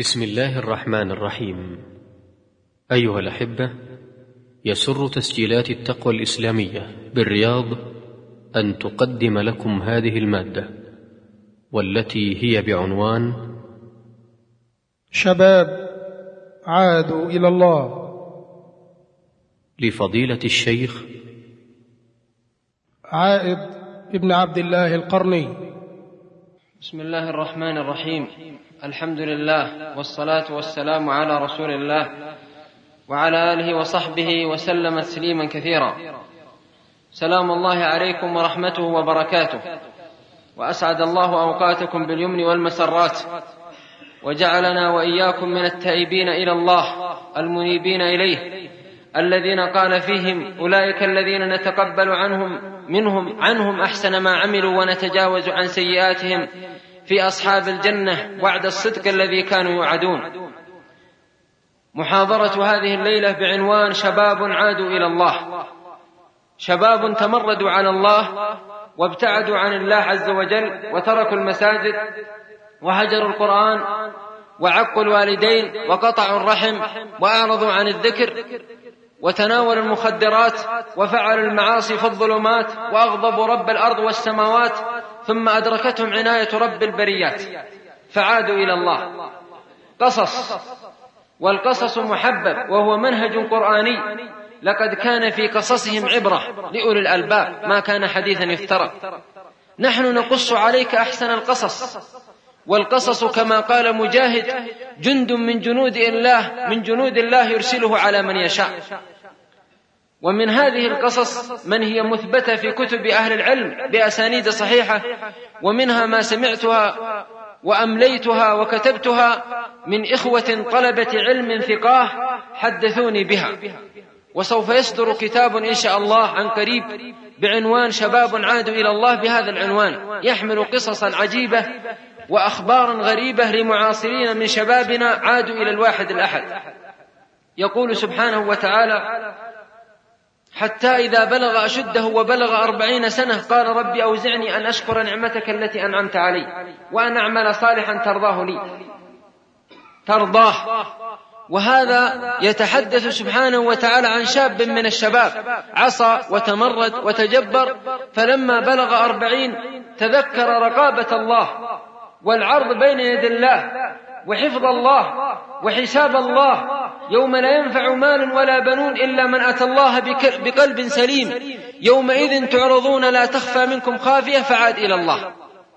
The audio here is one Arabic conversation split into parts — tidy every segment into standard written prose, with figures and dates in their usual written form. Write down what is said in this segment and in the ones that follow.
بسم الله الرحمن الرحيم. أيها الأحبة، يسر تسجيلات التقوى الإسلامية بالرياض أن تقدم لكم هذه المادة، والتي هي بعنوان شباب عادوا إلى الله، لفضيلة الشيخ عائد ابن عبد الله القرني. بسم الله الرحمن الرحيم. الحمد لله والصلاة والسلام على رسول الله وعلى آله وصحبه وسلم تسليما كثيرا. سلام الله عليكم ورحمته وبركاته، وأسعد الله أوقاتكم باليمن والمسرات، وجعلنا وإياكم من التائبين إلى الله المنيبين إليه، الذين قال فيهم أولئك الذين نتقبل عنهم أحسن ما عملوا ونتجاوز عن سيئاتهم في أصحاب الجنة وعد الصدق الذي كانوا يوعدون. محاضرة هذه الليلة بعنوان شباب عادوا إلى الله. شباب تمردوا على الله وابتعدوا عن الله عز وجل، وتركوا المساجد وهجروا القرآن وعقوا الوالدين وقطعوا الرحم وأعرضوا عن الذكر وتناولوا المخدرات وفعلوا المعاصي في الظلمات وأغضبوا رب الأرض والسماوات، ثم أدركتهم عناية رب البريات فعادوا إلى الله. قصص، والقصص محبب وهو منهج قرآني. لقد كان في قصصهم عبرة لأولي الألباب، ما كان حديثا يفترى. نحن نقص عليك أحسن القصص، والقصص كما قال مجاهد جند من جنود الله يرسله على من يشاء. ومن هذه القصص من هي مثبتة في كتب أهل العلم بأسانيد صحيحة، ومنها ما سمعتها وأمليتها وكتبتها من إخوة طلبة علم ثقاه حدثوني بها. وسوف يصدر كتاب إن شاء الله عن قريب بعنوان شباب عادوا إلى الله، بهذا العنوان يحمل قصصا عجيبة وأخبارا غريبة لمعاصرين من شبابنا عادوا إلى الواحد الأحد. يقول سبحانه وتعالى: حتى إذا بلغ أشده وبلغ 40 سنة قال رب أوزعني أن أشكر نعمتك التي أنعمت علي وأن أعمل صالحا ترضاه لي. ترضاه. وهذا يتحدث سبحانه وتعالى عن شاب من الشباب عصى وتمرد وتجبر، فلما بلغ 40 تذكر رقابة الله والعرض بين يدي الله وحفظ الله وحساب الله، يوم لا ينفع مال ولا بنون إلا من أتى الله بقلب سليم، يومئذ تعرضون لا تخفى منكم خافية، فعاد إلى الله.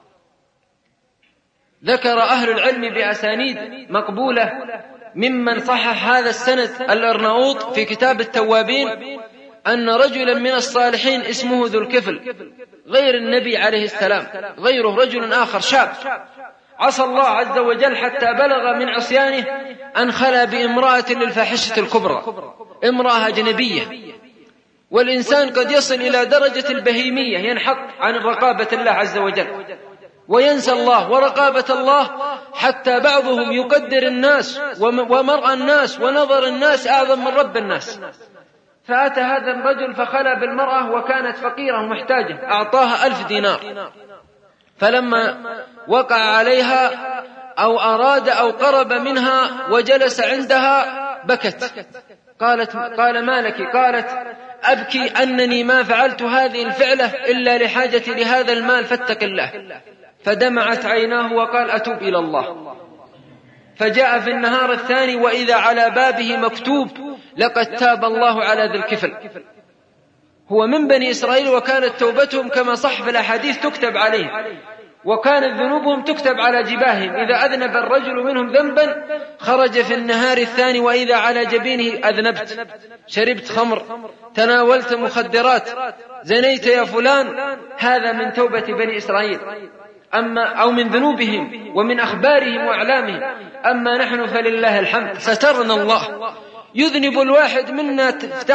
ذكر أهل العلم بأسانيد مقبولة ممن صحح هذا السند الأرناؤوط في كتاب التوابين أن رجلا من الصالحين اسمه ذو الكفل، غير النبي عليه السلام، غيره رجل آخر شاب عصى الله عز وجل حتى بلغ من عصيانه أن خلا بامرأة للفاحشة الكبرى، امرأة أجنبية. والإنسان قد يصل إلى درجة البهيمية، ينحط عن رقابة الله عز وجل وينسى الله ورقابة الله، حتى بعضهم يقدر الناس ومرأى الناس ونظر الناس أعظم من رب الناس. فأتى هذا الرجل فخلى بالمرأة وكانت فقيرة محتاجة، أعطاها 1000 دينار. فلما وقع عليها أو أراد أو قرب منها وجلس عندها بكت. قال ما لك؟ قالت أبكي أنني ما فعلت هذه الفعلة إلا لحاجتي لهذا المال فاتق الله. فدمعت عيناه وقال أتوب إلى الله. فجاء في النهار الثاني وإذا على بابه مكتوب لقد تاب الله على ذي الكفل. هو من بني إسرائيل، وكانت توبتهم كما صح في الأحاديث تكتب عليه، وكانت ذنوبهم تكتب على جباههم. إذا أذنب الرجل منهم ذنبا خرج في النهار الثاني وإذا على جبينه أذنبت، شربت خمر، تناولت مخدرات، زنيت يا فلان. هذا من توبة بني إسرائيل أو من ذنوبهم ومن أخبارهم وأعلامهم. أما نحن فلله الحمد سترنا الله. يذنب الواحد منا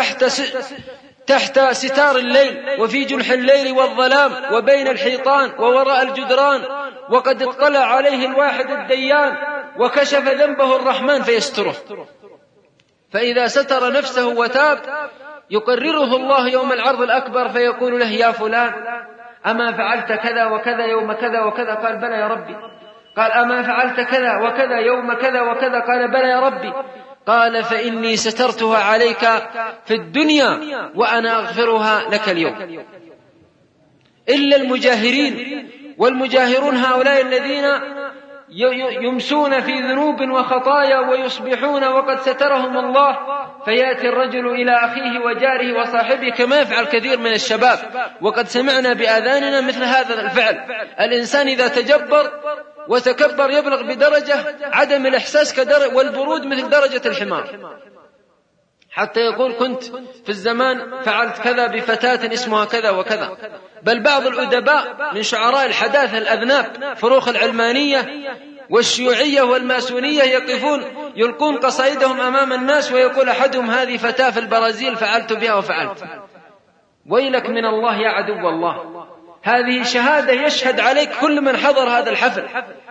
تحت ستار الليل وفي جنح الليل والظلام وبين الحيطان ووراء الجدران، وقد اطلع عليه الواحد الديان وكشف ذنبه الرحمن فيستره. فإذا ستر نفسه وتاب يقرره الله يوم العرض الأكبر فيقول له يا فلان أما فعلت كذا وكذا يوم كذا وكذا؟ قال بلى يا ربي. قال أما فعلت كذا وكذا يوم كذا وكذا؟ قال بلى يا ربي. قال فإني سترتها عليك في الدنيا وأنا أغفرها لك اليوم. إلا المجاهرين، والمجاهرون هؤلاء الذين يمسون في ذنوب وخطايا ويصبحون وقد سترهم الله، فيأتي الرجل إلى أخيه وجاره وصاحبه كما يفعل كثير من الشباب، وقد سمعنا بآذاننا مثل هذا الفعل. الإنسان إذا تجبر وتكبر يبلغ بدرجة عدم الإحساس والبرود مثل درجة الحمار، حتى يقول كنت في الزمان فعلت كذا بفتاة اسمها كذا وكذا. بل بعض الأدباء من شعراء الحداثة الأذناب فروخ العلمانية والشيوعية والماسونية يلقون قصائدهم أمام الناس، ويقول أحدهم هذه فتاة في البرازيل فعلت بها وفعلت. ويلك من الله يا عدو الله، هذه شهادة يشهد عليك كل من حضر هذا الحفل.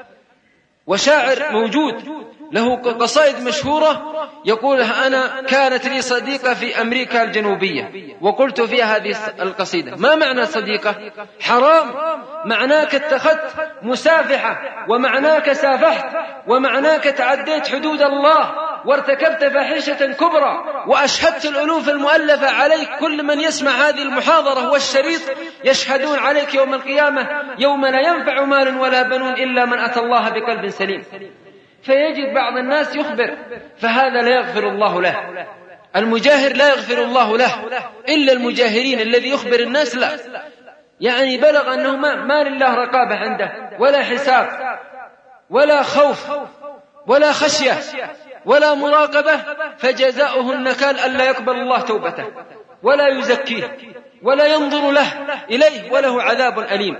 وشاعر موجود له قصائد مشهورة يقول أنا كانت لي صديقة في أمريكا الجنوبية وقلت فيها هذه القصيدة. ما معنى صديقة؟ حرام، معناك اتخذت مسافحة، ومعناك سافحت، ومعناك تعديت حدود الله وارتكبت فاحشة كبرى، وأشهدت الألوف المؤلفة عليك. كل من يسمع هذه المحاضرة والشريط يشهدون عليك يوم القيامة يوم لا ينفع مال ولا بنون إلا من أتى الله بقلب سليم. فيجد بعض الناس يخبر، فهذا لا يغفر الله له. المجاهر لا يغفر الله له إلا المجاهرين. الذي يخبر الناس لا، يعني بلغ أنه ما لله رقابة عنده ولا حساب ولا خوف ولا خشية ولا مراقبة، فجزاؤه النكال ألا يقبل الله توبته ولا يزكيه ولا ينظر له إليه، وله عذاب أليم.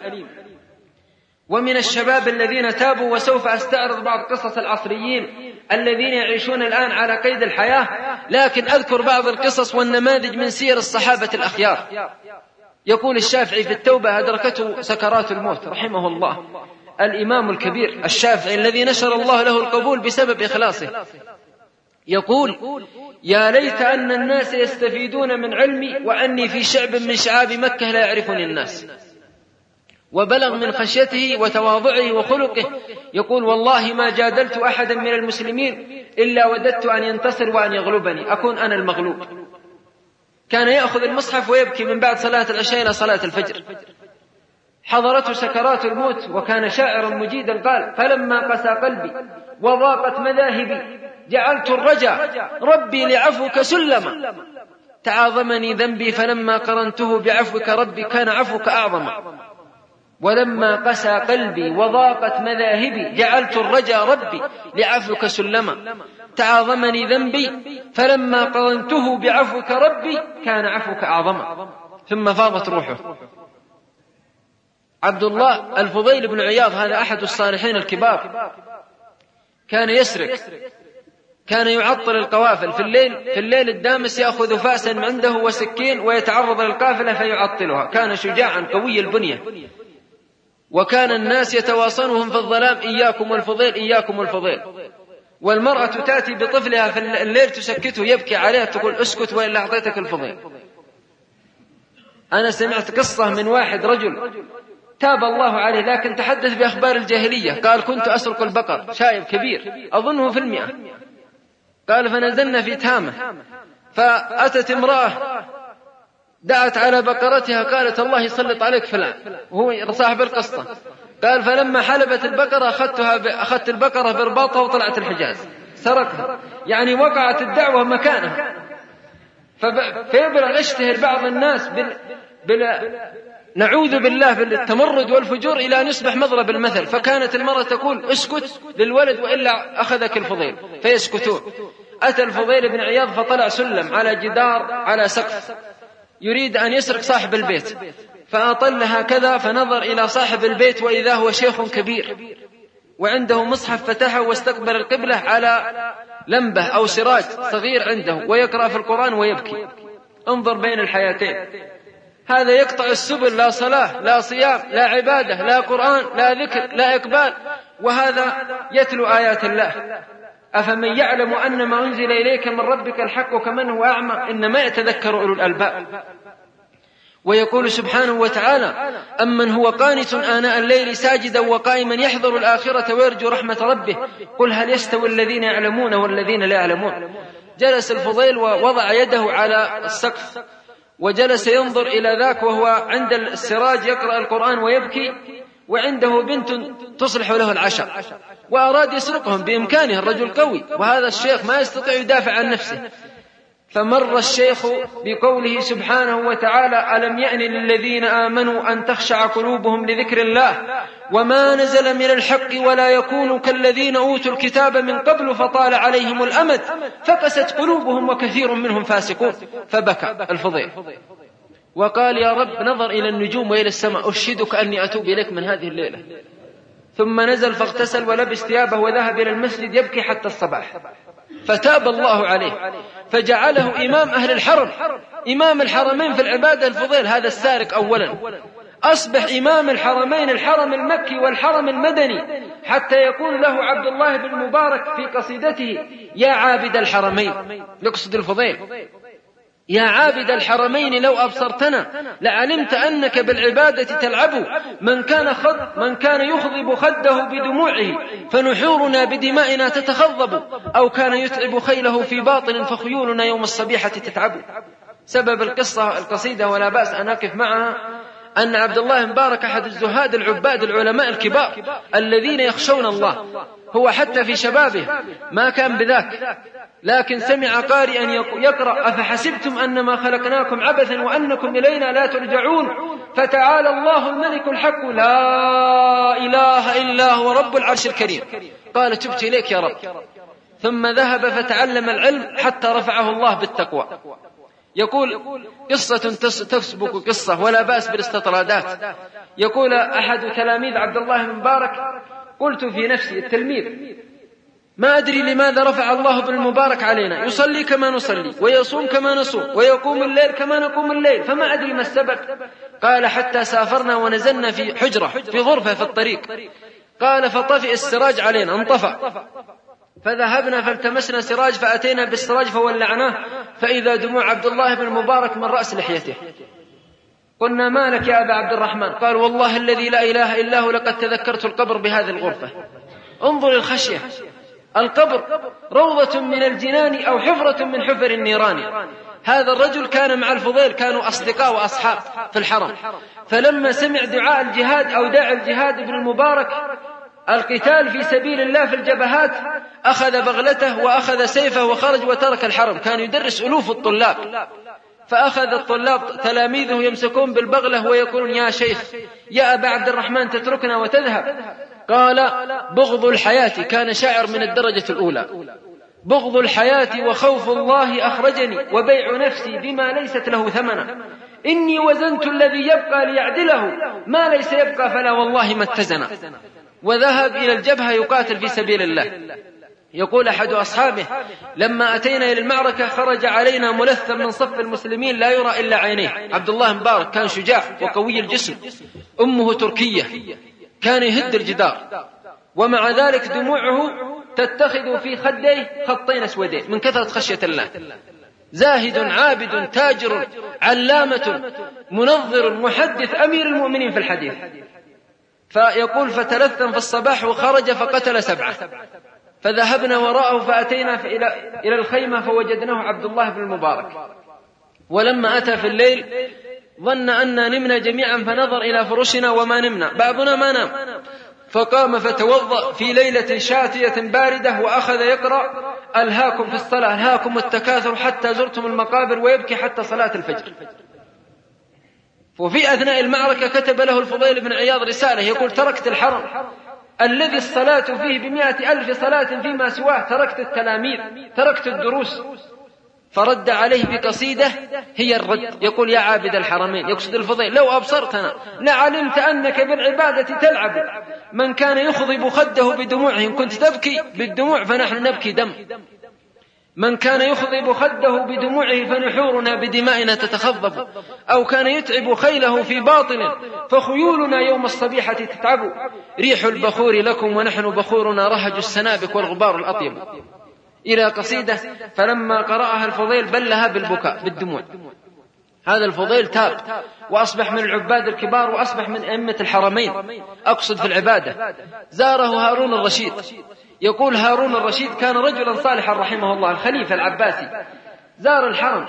ومن الشباب الذين تابوا، وسوف أستعرض بعض قصص العصريين الذين يعيشون الآن على قيد الحياة، لكن أذكر بعض القصص والنماذج من سير الصحابة الأخيار. يقول الشافعي في التوبة أدركته سكرات الموت رحمه الله، الإمام الكبير الشافعي الذي نشر الله له القبول بسبب إخلاصه، يقول يا ليت أن الناس يستفيدون من علمي وأني في شعب من شعاب مكة لا يعرفني الناس. وبلغ من خشيته وتواضعه وخلقه، يقول والله ما جادلت أحدا من المسلمين إلا وددت أن ينتصر وأن يغلبني، أكون أنا المغلوب. كان يأخذ المصحف ويبكي من بعد صلاة العشاء إلى صلاة الفجر. حضرته سكرات الموت وكان شاعرا مجيدا، قال فلما قسى قلبي وضاقت مذاهبي جعلت الرجا ربي لعفوك سلما، تعاظمني ذنبي فلما قرنته بعفوك ربي كان عفوك أعظم. ولما قسى قلبي وضاقت مذاهبي جعلت الرجا ربي لعفوك سلما، تعاظمني ذنبي فلما قرنته بعفوك ربي كان عفوك أعظم. ثم فاضت روحه. عبد الله الفضيل بن عياض هذا أحد الصالحين الكبار، كان يسرق، كان يعطل القوافل في الليل الدامس، يأخذ فأسا عنده وسكين ويتعرض للقافلة فيعطلها. كان شجاعا قوي البنية، وكان الناس يتواصلهم في الظلام إياكم الفضيل إياكم الفضيل. والمرأة تأتي بطفلها في الليل تسكته يبكي عليها تقول اسكت وإلا أعطيتك الفضيل. أنا سمعت قصة من واحد رجل تاب الله عليه لكن تحدث بأخبار الجاهلية، قال كنت أسرق البقر، شايب كبير أظنه في 100، قال فنزلنا في تهامة، فأتت امرأة دعت على بقرتها قالت الله يسلط عليك فلان، وهو صاحب القصة. قال فلما حلبت البقرة أخذت البقرة برباطها وطلعت الحجاز، سرقها، يعني وقعت الدعوة مكانها. فيبلغ يشتهر بعض الناس نعوذ بالله بالتمرد والفجور إلى أن يصبح مضرب المثل. فكانت المرأة تقول اسكت للولد وإلا أخذك الفضيل، فيسكتون. أتى الفضيل بن عياض فطلع سلم على جدار على سقف يريد أن يسرق صاحب البيت، فأطل هكذا فنظر إلى صاحب البيت وإذا هو شيخ كبير وعنده مصحف، فتحه واستقبل القبلة على لمبة أو سراج صغير عنده ويقرأ في القرآن ويبكي. انظر بين الحياتين، هذا يقطع السبل، لا صلاة لا صيام لا عبادة لا قرآن لا ذكر لا إقبال، وهذا يتلو آيات الله. أفمن يعلم أن ما أنزل إليك من ربك الحق كمن هو أعمى إنما يتذكر أولو الألباب. ويقول سبحانه وتعالى: أمن هو قانت آناء الليل ساجدا وقائما يحذر الآخرة ويرجو رحمة ربه قل هل يستوي الذين يعلمون والذين لا يعلمون. جلس الفضيل ووضع يده على السقف وجلس ينظر إلى ذاك وهو عند السراج يقرأ القرآن ويبكي، وعنده بنت تصلح له العشاء، وأراد يسرقهم بإمكانه، الرجل قوي، وهذا الشيخ ما يستطيع يدافع عن نفسه. فمر الشيخ بقوله سبحانه وتعالى: ألم يأن للذين آمنوا أن تخشع قلوبهم لذكر الله وما نزل من الحق ولا يكونوا كالذين أوتوا الكتاب من قبل فطال عليهم الأمد فقست قلوبهم وكثير منهم فاسقون. فبكى الفضيل وقال: يا رب، نظر إلى النجوم وإلى السماء، أشهدك أني أتوب إليك من هذه الليلة. ثم نزل فاغتسل ولبس ثيابه وذهب إلى المسجد يبكي حتى الصباح، فتاب الله عليه فجعله إمام أهل الحرم، إمام الحرمين في العبادة. الفضيل هذا السارق أولا أصبح إمام الحرمين، الحرم المكي والحرم المدني، حتى يقول له عبد الله بن مبارك في قصيدته: يا عابد الحرمين، يقصد الفضيل: يا عابد الحرمين لو أبصرتنا لعلمت أنك بالعبادة تلعب، من كان يخضب خده بدموعه فنحورنا بدمائنا تتخضب، أو كان يتعب خيله في باطل فخيولنا يوم الصبيحة تتعب. سبب القصيدة ولا بأس أن أقف معها أن عبد الله مبارك أحد الزهاد العباد العلماء الكبار الذين يخشون الله، هو حتى في شبابه ما كان بذاك، لكن سمع قارئا يقرأ: أفحسبتم أنما خلقناكم عبثا وأنكم إلينا لا ترجعون فتعالى الله الملك الحق لا إله إلا هو رب العرش الكريم. قال: تبت إليك يا رب. ثم ذهب فتعلم العلم حتى رفعه الله بالتقوى. يقول: قصة تسبق قصة ولا بأس بالاستطرادات. يقول أحد تلاميذ عبد الله بن مبارك: قلت في نفسي التلميذ ما أدري لماذا رفع الله بن المبارك علينا، يصلي كما نصلي ويصوم كما نصوم ويقوم الليل كما نقوم الليل، فما أدري ما السبب. قال: حتى سافرنا ونزلنا في حجرة في غرفة في الطريق، قال: فطفئ السراج علينا، انطفأ، فذهبنا فالتمسنا سراج فأتينا بالسراج فولعناه فإذا دموع عبد الله بن المبارك من رأس لحيته. قلنا: ما لك يا أبا عبد الرحمن؟ قال: والله الذي لا إله إلا هو لقد تذكرت القبر بهذه الغرفة. انظر الخشية، القبر روضة من الجنان أو حفرة من حفر النيران. هذا الرجل كان مع الفضيل، كانوا أصدقاء وأصحاب في الحرم، فلما سمع دعاء الجهاد أو داعي الجهاد بن المبارك القتال في سبيل الله في الجبهات أخذ بغلته وأخذ سيفه وخرج وترك الحرم. كان يدرس ألوف الطلاب، فأخذ الطلاب تلاميذه يمسكون بالبغلة ويقولون: يا شيخ، يا أبا عبد الرحمن، تتركنا وتذهب؟ قال: بغض الحياة، كان شاعر من الدرجة الأولى، بغض الحياة وخوف الله أخرجني وبيع نفسي بما ليست له ثمنا، إني وزنت الذي يبقى ليعدله ما ليس يبقى فلا والله ما اتزن. وذهب إلى الجبهة يقاتل في سبيل الله. يقول أحد أصحابه: لما أتينا إلى المعركة خرج علينا ملثم من صف المسلمين لا يرى إلا عينيه. عبد الله مبارك كان شجاع وقوي الجسم، أمه تركية، كان يهد الجدار، ومع ذلك دموعه تتخذ في خديه خطين أسودين من كثرة خشية الله. زاهد عابد تاجر علامة منظر محدث أمير المؤمنين في الحديث. فيقول: فتلثم في الصباح وخرج فقتل 7، فذهبنا وراءه فأتينا إلى الخيمة فوجدناه عبد الله بن المبارك. ولما أتى في الليل ظن أننا نمنا جميعا فنظر إلى فرشنا وما نمنا، بعضنا ما نام، فقام فتوضأ في ليلة شاتية باردة وأخذ يقرأ: ألهاكم في الصلاة ألهاكم التكاثر حتى زرتم المقابر، ويبكي حتى صلاة الفجر. وفي أثناء المعركة كتب له الفضيل بن عياض رسالة يقول: تركت الحرم الذي الصلاة فيه ب100,000 صلاة فيما سواه، تركت التلاميذ، تركت الدروس. فرد عليه بقصيدة هي الرد، يقول: يا عابد الحرمين، يقصد الفضيل، لو أبصرتنا لعلمت أنك بالعبادة تلعب، من كان يخضب خده بدموعه، إن كنت تبكي بالدموع فنحن نبكي دم، من كان يخضب خده بدموعه فنحورنا بدمائنا تتخضب، أو كان يتعب خيله في باطل فخيولنا يوم الصبيحة تتعب، ريح البخور لكم ونحن بخورنا رهج السنابك والغبار الأطيب. إلى قصيدة فلما قرأها الفضيل بلها بالبكاء بالدموع. هذا الفضيل تاب وأصبح من العباد الكبار وأصبح من أئمة الحرمين، أقصد في العبادة. زاره هارون الرشيد. يقول هارون الرشيد كان رجلا صالحا رحمه الله، الخليفة العباسي، زار الحرم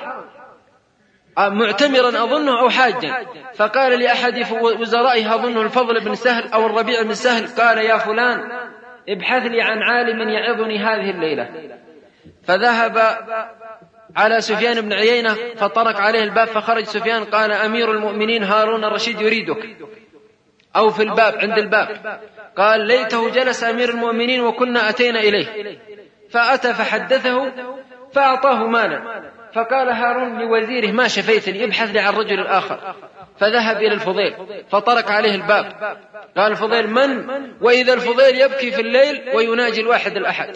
معتمرا أظنه أو حاجا، فقال لأحد وزرائه أظنه الفضل بن سهل أو الربيع بن سهل، قال يا فلان ابحث لي عن عالم يعظني هذه الليلة. فذهب على سفيان بن عيينة فطرق عليه الباب، فخرج سفيان قال أمير المؤمنين هارون الرشيد يريدك، أو في الباب عند الباب. قال ليته جلس أمير المؤمنين وكنا أتينا إليه. فأتى فحدثه فأعطاه مالا، فقال هارون لوزيره ما شفيتني، ابحث لي عن الرجل الآخر. فذهب إلى الفضيل فطرق عليه الباب، قال الفضيل من؟ وإذا الفضيل يبكي في الليل ويناجي الواحد الأحد.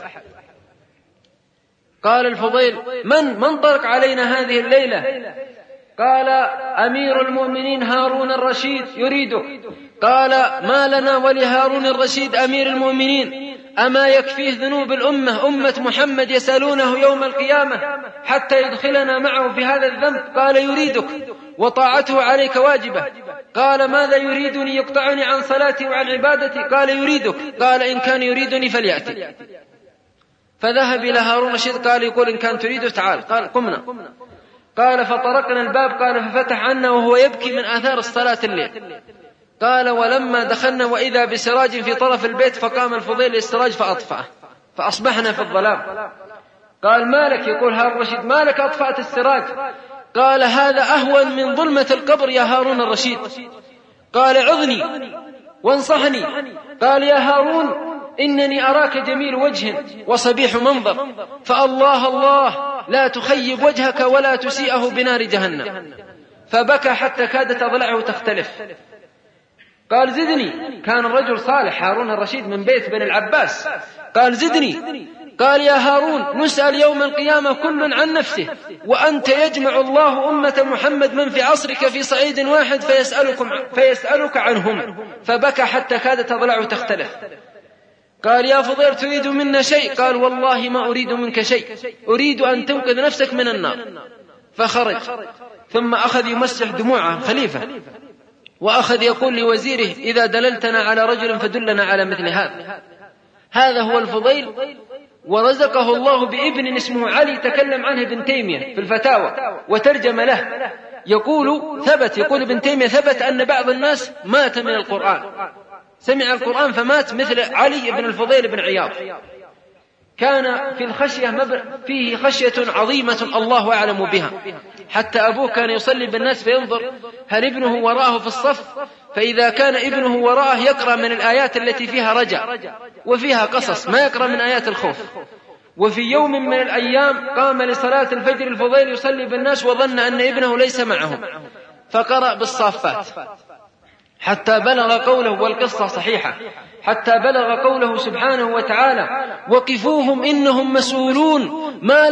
قال الفضيل من طرق علينا هذه الليلة؟ قال أمير المؤمنين هارون الرشيد يريدك. قال ما لنا ولهارون الرشيد أمير المؤمنين؟ أما يكفيه ذنوب الأمة أمة محمد يسألونه يوم القيامة حتى يدخلنا معه في هذا الذنب؟ قال يريدك وطاعته عليك واجبة. قال ماذا يريدني؟ يقطعني عن صلاتي وعن عبادتي؟ قال يريدك. قال إن كان يريدني فليأتي. فذهب إلى هارون الرشيد قال يقول إن كان تريده تعال. قال قمنا. قال فطرقنا الباب، قال ففتح عنا وهو يبكي من آثار الصلاة الليل. قال ولما دخلنا وإذا بسراج في طرف البيت، فقام الفضيل للسراج فأطفأه، فأصبحنا في الظلام. قال مالك؟ يقول هارون الرشيد مالك أطفأت السراج؟ قال هذا أهون من ظلمة القبر يا هارون الرشيد. قال عظني وانصحني. قال يا هارون إنني أراك جميل وجه وصبيح منظر، فالله الله لا تخيب وجهك ولا تسيئه بنار جهنم. فبكى حتى كادت أضلعه تختلف. قال زدني. كان الرجل صالح هارون الرشيد من بيت بن العباس. قال زدني. قال يا هارون نسأل يوم القيامة كل عن نفسه، وأنت يجمع الله أمة محمد من في عصرك في صعيد واحد فيسألك عنهم. فبكى حتى كادت أضلعه تختلف. قال يا فضيل تريد منا شيء؟ قال والله ما أريد منك شيء، أريد أن تنقذ نفسك من النار. فخرج ثم أخذ يمسح دموعه خليفة، وأخذ يقول لوزيره إذا دللتنا على رجل فدلنا على مثل هذا. هذا هو الفضيل، ورزقه الله بابن اسمه علي تكلم عنه ابن تيمية في الفتاوى وترجم له. يقول ابن تيمية ثبت أن بعض الناس مات من القرآن، سمع القرآن فمات، مثل علي بن الفضيل بن عياض. كان في الخشية فيه خشية عظيمة الله أعلم بها، حتى أبوه كان يصلي بالناس فينظر هل ابنه وراءه في الصف، فإذا كان ابنه وراءه يقرأ من الآيات التي فيها رجع وفيها قصص، ما يقرأ من آيات الخوف. وفي يوم من الأيام قام لصلاة الفجر الفضيل يصلي بالناس وظن أن ابنه ليس معهم، فقرأ بالصافات حتى بلغ قوله، والقصة صحيحة، حتى بلغ قوله سبحانه وتعالى وقفوهم إنهم مسؤولون ما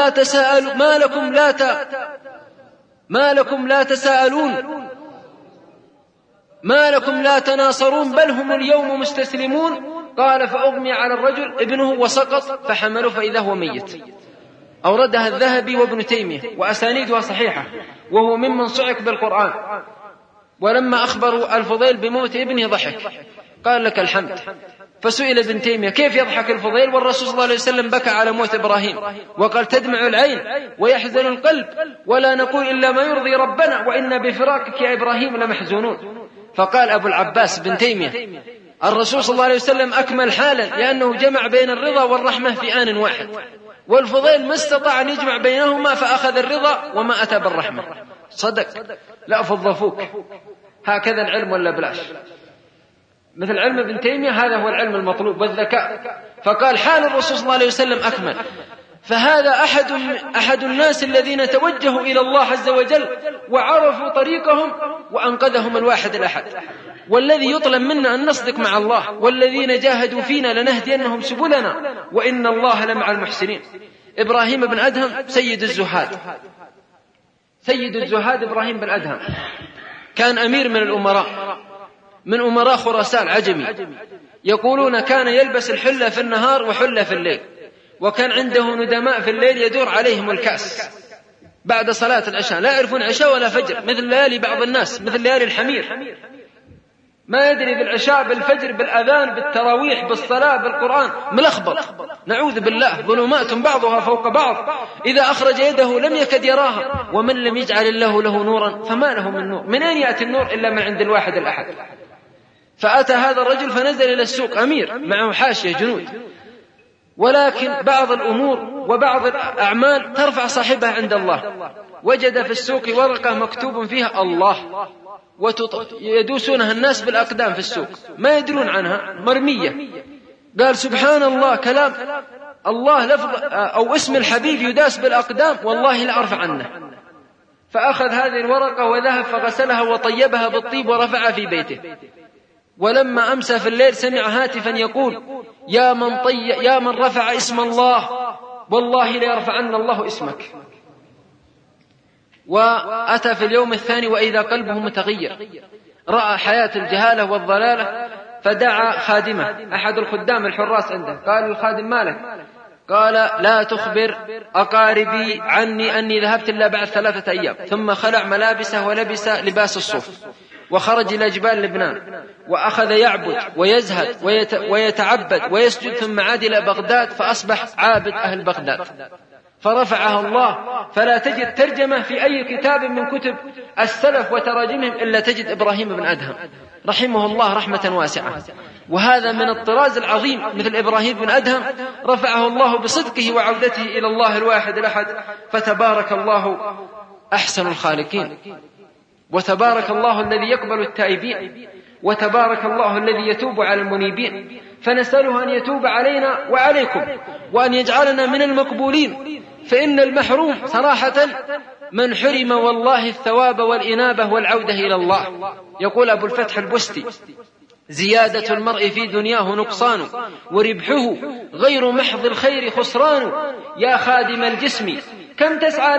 لكم لا تناصرون بل هم اليوم مستسلمون. قال فأغمي على الرجل ابنه وسقط فحمله فإذا هو ميت. أوردها الذهبي وابن تيمية وأسانيدها صحيحة، وهو ممن صعق بالقرآن. ولما أخبروا الفضيل بموت ابنه ضحك، قال لك الحمد. فسئل ابن تيمية كيف يضحك الفضيل والرسول صلى الله عليه وسلم بكى على موت إبراهيم وقال تدمع العين ويحزن القلب ولا نقول إلا ما يرضي ربنا وإنا بفراقك يا إبراهيم لمحزونون. فقال أبو العباس بن تيمية الرسول صلى الله عليه وسلم أكمل حالا لأنه جمع بين الرضا والرحمة في آن واحد، والفضيل ما استطاع أن يجمع بينهما فأخذ الرضا وما أتى بالرحمة. صدق، لا فضفوك. هكذا العلم ولا بلاش؟ مثل علم ابن تيمية هذا هو العلم المطلوب والذكاء. فقال حال الرسول صلى الله عليه وسلم أكمل. فهذا أحد الناس الذين توجهوا إلى الله عز وجل وعرفوا طريقهم وأنقذهم الواحد الأحد. والذي يطلب منا أن نصدق مع الله، والذين جاهدوا فينا لنهدينهم سبلنا وإن الله لمع المحسنين. إبراهيم بن أدهم سيد الزهاد إبراهيم بن أدهم كان أمير من الأمراء، من أمراء خراسان عجمي. يقولون كان يلبس الحلة في النهار وحلة في الليل، وكان عنده ندماء في الليل يدور عليهم الكأس. بعد صلاة العشاء، لا يعرفون عشاء ولا فجر، مثل ليالي بعض الناس، مثل ليالي الحمير، ما يدري بالعشاء بالفجر بالأذان بالتراويح بالصلاة بالقرآن، ملخبط، نعوذ بالله، ظلمات بعضها فوق بعض، إذا أخرج يده لم يكد يراها، ومن لم يجعل الله له نورا فما له من نور. من أين يأتي النور إلا من عند الواحد الأحد؟ فأتى هذا الرجل فنزل إلى السوق، أمير معه حاشية جنود، ولكن بعض الأمور وبعض الأعمال ترفع صاحبها عند الله. وجد في السوق ورقة مكتوب فيها الله، ويدوسونها الناس بالأقدام في السوق، ما يدرون عنها، مرمية. قال سبحان الله، كلام الله لفظ أو اسم الحبيب يداس بالأقدام، والله لا أرفع عنه. فأخذ هذه الورقة وذهب فغسلها وطيبها بالطيب ورفعها في بيته. ولما أمسى في الليل سمع هاتفا يقول يا من رفع اسم الله، والله ليرفعن الله اسمك. وأتى في اليوم الثاني وإذا قلبه متغير، رأى حياة الجهالة والضلالة، فدعا خادمه أحد الخدام الحراس عنده، قال الخادم مالك؟ قال لا تخبر أقاربي عني أني ذهبت إلا بعد 3 أيام. ثم خلع ملابسه ولبس لباس الصوف وخرج إلى جبال لبنان، وأخذ يعبد ويزهد ويتعبد ويسجد، ثم عاد إلى بغداد فأصبح عابد أهل بغداد، فرفعها الله. فلا تجد ترجمة في أي كتاب من كتب السلف وتراجمهم إلا تجد إبراهيم بن أدهم رحمه الله رحمة واسعة. وهذا من الطراز العظيم، مثل إبراهيم بن أدهم رفعه الله بصدقه وعودته إلى الله الواحد الأحد، فتبارك الله أحسن الخالقين، وتبارك الله الذي يقبل التائبين، وتبارك الله الذي يتوب على المنيبين. فنسأله أن يتوب علينا وعليكم، وأن يجعلنا من المقبولين، فإن المحروم صراحة من حرم والله الثواب والإنابة والعودة إلى الله. يقول أبو الفتح البستي زيادة المرء في دنياه نقصان، وربحه غير محض الخير خسران. يا خادم الجسم كم تسعى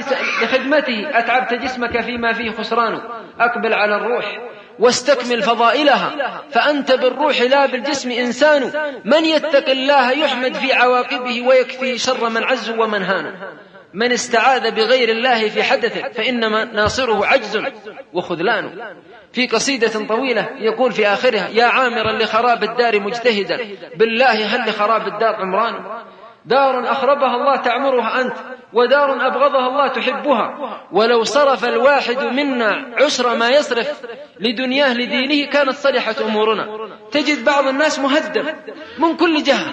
لخدمته، أتعبت جسمك فيما فيه خسران. أقبل على الروح واستكمل فضائلها، فأنت بالروح لا بالجسم إنسان. من يتق الله يحمد في عواقبه، ويكفي شر من عز ومن هان. من استعاذ بغير الله في حدث، فإنما ناصره عجز وخذلان. في قصيدة طويلة يقول في آخرها يا عامرا لخراب الدار مجتهدا، بالله هل لخراب الدار عمران. دار أخربها الله تعمرها أنت، ودار أبغضها الله تحبها. ولو صرف الواحد منا عسر ما يصرف لدنياه لدينه كانت صلحة أمورنا. تجد بعض الناس مهدم من كل جهة،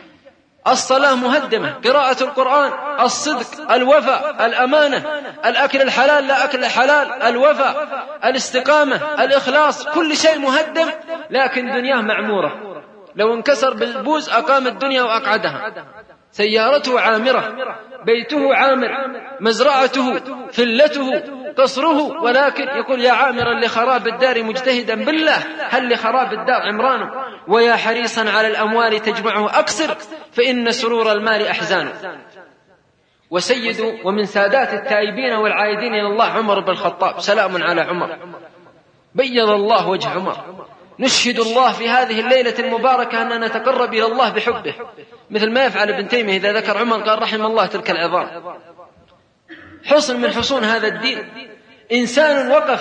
الصلاة مهدمة، قراءة القرآن، الصدق، الوفاء، الأمانة، الأكل الحلال لا أكل الحلال، الوفاء، الاستقامة، الإخلاص، كل شيء مهدم، لكن دنياه معمورة. لو انكسر بالبوز أقام الدنيا وأقعدها. سيارته عامرة، بيته عامر، مزرعته، فلته، قصره، ولكن يقول يا عامرا لخراب الدار مجتهدا، بالله هل لخراب الدار عمران. ويا حريصا على الأموال تجمعه أكثر، فإن سرور المال أحزان. وسيد ومن سادات التائبين والعائدين إلى الله عمر بن الخطاب، سلام على عمر، بيض الله وجه عمر. نشهد الله في هذه الليلة المباركة أننا نتقرب إلى الله بحبه، مثل ما يفعل ابن تيمية إذا ذكر عمر قال رحم الله تلك العظام. حصن من حصون هذا الدين، إنسان وقف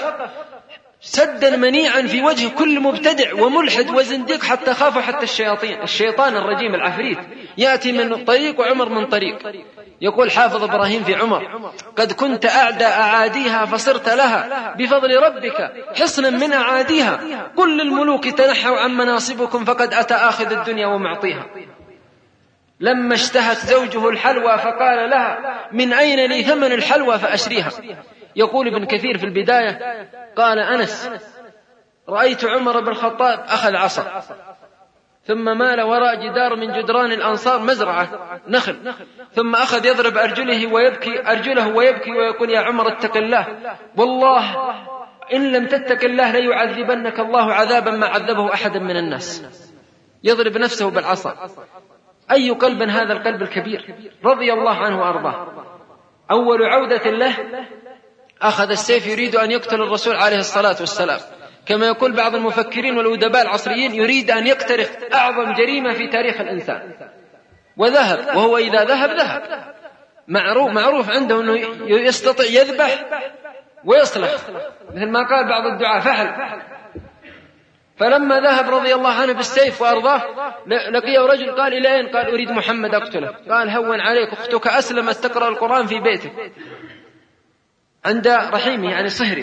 سدا منيعا في وجه كل مبتدع وملحد وزنديق، حتى خافوا حتى الشيطان الرجيم العفريت يأتي من طريق وعمر من طريق. يقول حافظ إبراهيم في عمر قد كنت أعدى أعاديها فصرت لها بفضل ربك حصنا من أعاديها. كل الملوك تنحوا عن مناصبكم فقد أتى آخذ الدنيا ومعطيها. لما اشتهت زوجه الحلوى فقال لها من أين لي ثمن الحلوى فأشريها. يقول ابن كثير في البداية قال أنس رأيت عمر بن الخطاب أخذ عصا ثم مال وراء جدار من جدران الأنصار مزرعة نخل، ثم أخذ يضرب أرجله ويبكي ويقول يا عمر اتق الله، والله إن لم تتق الله ليعذبنك الله عذابا ما عذبه أحدا من الناس. يضرب نفسه بالعصا. أي قلب هذا القلب الكبير رضي الله عنه وأرضاه. أول عودة له أخذ السيف يريد أن يقتل الرسول عليه الصلاة والسلام، كما يقول بعض المفكرين والأدباء العصريين يريد أن يقترف أعظم جريمة في تاريخ الإنسان، وذهب، وهو إذا ذهب معروف عنده أنه يستطيع يذبح ويصلح، مثل ما قال بعض الدعاء فحل. فلما ذهب رضي الله عنه بالسيف وأرضاه لقيه رجل قال إلى أين؟ قال أريد محمد أقتله. قال هون عليك، أختك أسلمت تقرأ القرآن في بيتك عند رحيمه يعني صهره.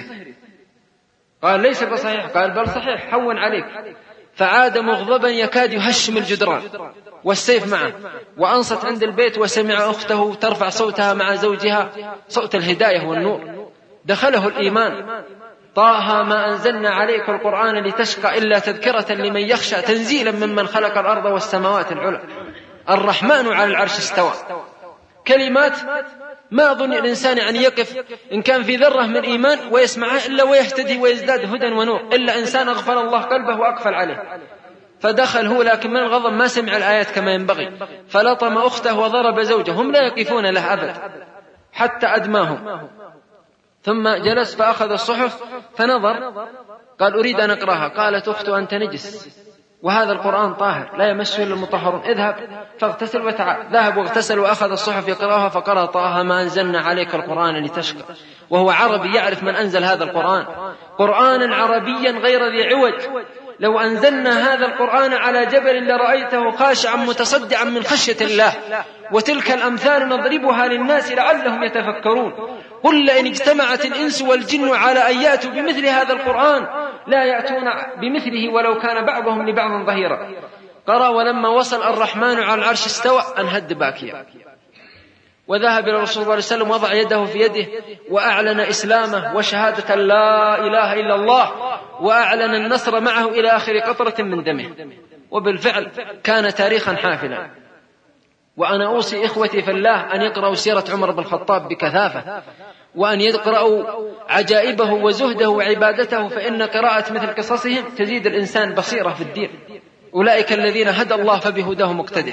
قال ليس بصحيح. قال بل صحيح، هون عليك. فعاد مغضبا يكاد يهشم الجدران والسيف معه، وأنصت عند البيت وسمع أخته ترفع صوتها مع زوجها صوت الهداية والنور. دخله الإيمان. طه ما أنزلنا عليك القرآن لتشقى إلا تذكرة لمن يخشى تنزيلا ممن خلق الأرض والسماوات العلى الرحمن على العرش استوى. كلمات ما أظن الإنسان أن يقف إن كان في ذرة من إيمان ويسمعها إلا ويهتدي ويزداد هدى ونور، إلا إنسان أغفل الله قلبه وأقفل عليه. فدخل هو لكن من الغضب ما سمع الآيات كما ينبغي، فلطم أخته وضرب زوجه. هم لا يقفون له أبدا حتى أدماهم. ثم جلس فأخذ الصحف فنظر، قال أريد أن أقرأها. قالت أخته أنت نجس وهذا القرآن طاهر لا يمسه إلا المطهرون، اذهب فاغتسل وتعال. ذهب واغتسل وأخذ الصحف يقرأها، فقرأ طه ما أنزلنا عليك القرآن لتشقى. وهو عربي يعرف من أنزل هذا القرآن، قرآنا عربيا غير ذي عوج. لو أنزلنا هذا القرآن على جبل لرأيته خاشعا متصدعا من خشية الله. وتلك الأمثال نضربها للناس لعلهم يتفكرون. قل لئن اجتمعت الإنس والجن على أن يأتوا بمثل هذا القرآن لا يأتون بمثله ولو كان بعضهم لبعض ظهيرا. قرأ ولما وصل الرحمن على العرش استوى أنهد باكيا، وذهب إلى رسول الله عليه وسلم وضع يده في يده وأعلن إسلامه وشهادة لا إله إلا الله، وأعلن النصر معه إلى آخر قطرة من دمه. وبالفعل كان تاريخا حافلا. وأنا أوصي إخوتي في الله أن يقرأوا سيرة عمر بن الخطاب بكثافة، وأن يقرأوا عجائبه وزهده وعبادته، فإن قراءة مثل قصصهم تزيد الإنسان بصيرة في الدين. أولئك الذين هدى الله فبهداه مقتده.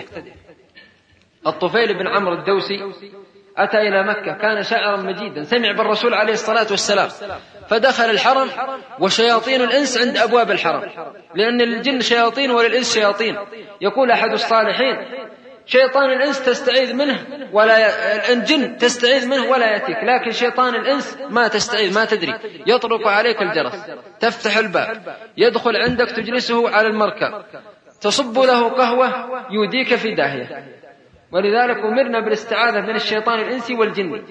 الطفيل بن عمرو الدوسي أتى إلى مكة، كان شاعرا مجيدا، سمع بالرسول عليه الصلاة والسلام، فدخل الحرم وشياطين الإنس عند أبواب الحرم، لأن للجن شياطين وللإنس شياطين. يقول أحد الصالحين شيطان الإنس تستعيذ منه الجن تستعيذ منه ولا يأتيك، لكن شيطان الإنس ما تستعيذ، ما تدري، يطرق عليك الجرس، تفتح الباب، يدخل عندك، تجلسه على المركب، تصب له قهوة يوديك في داهية. ولذلك أمرنا بالاستعاذة من الشيطان الإنسي والجن.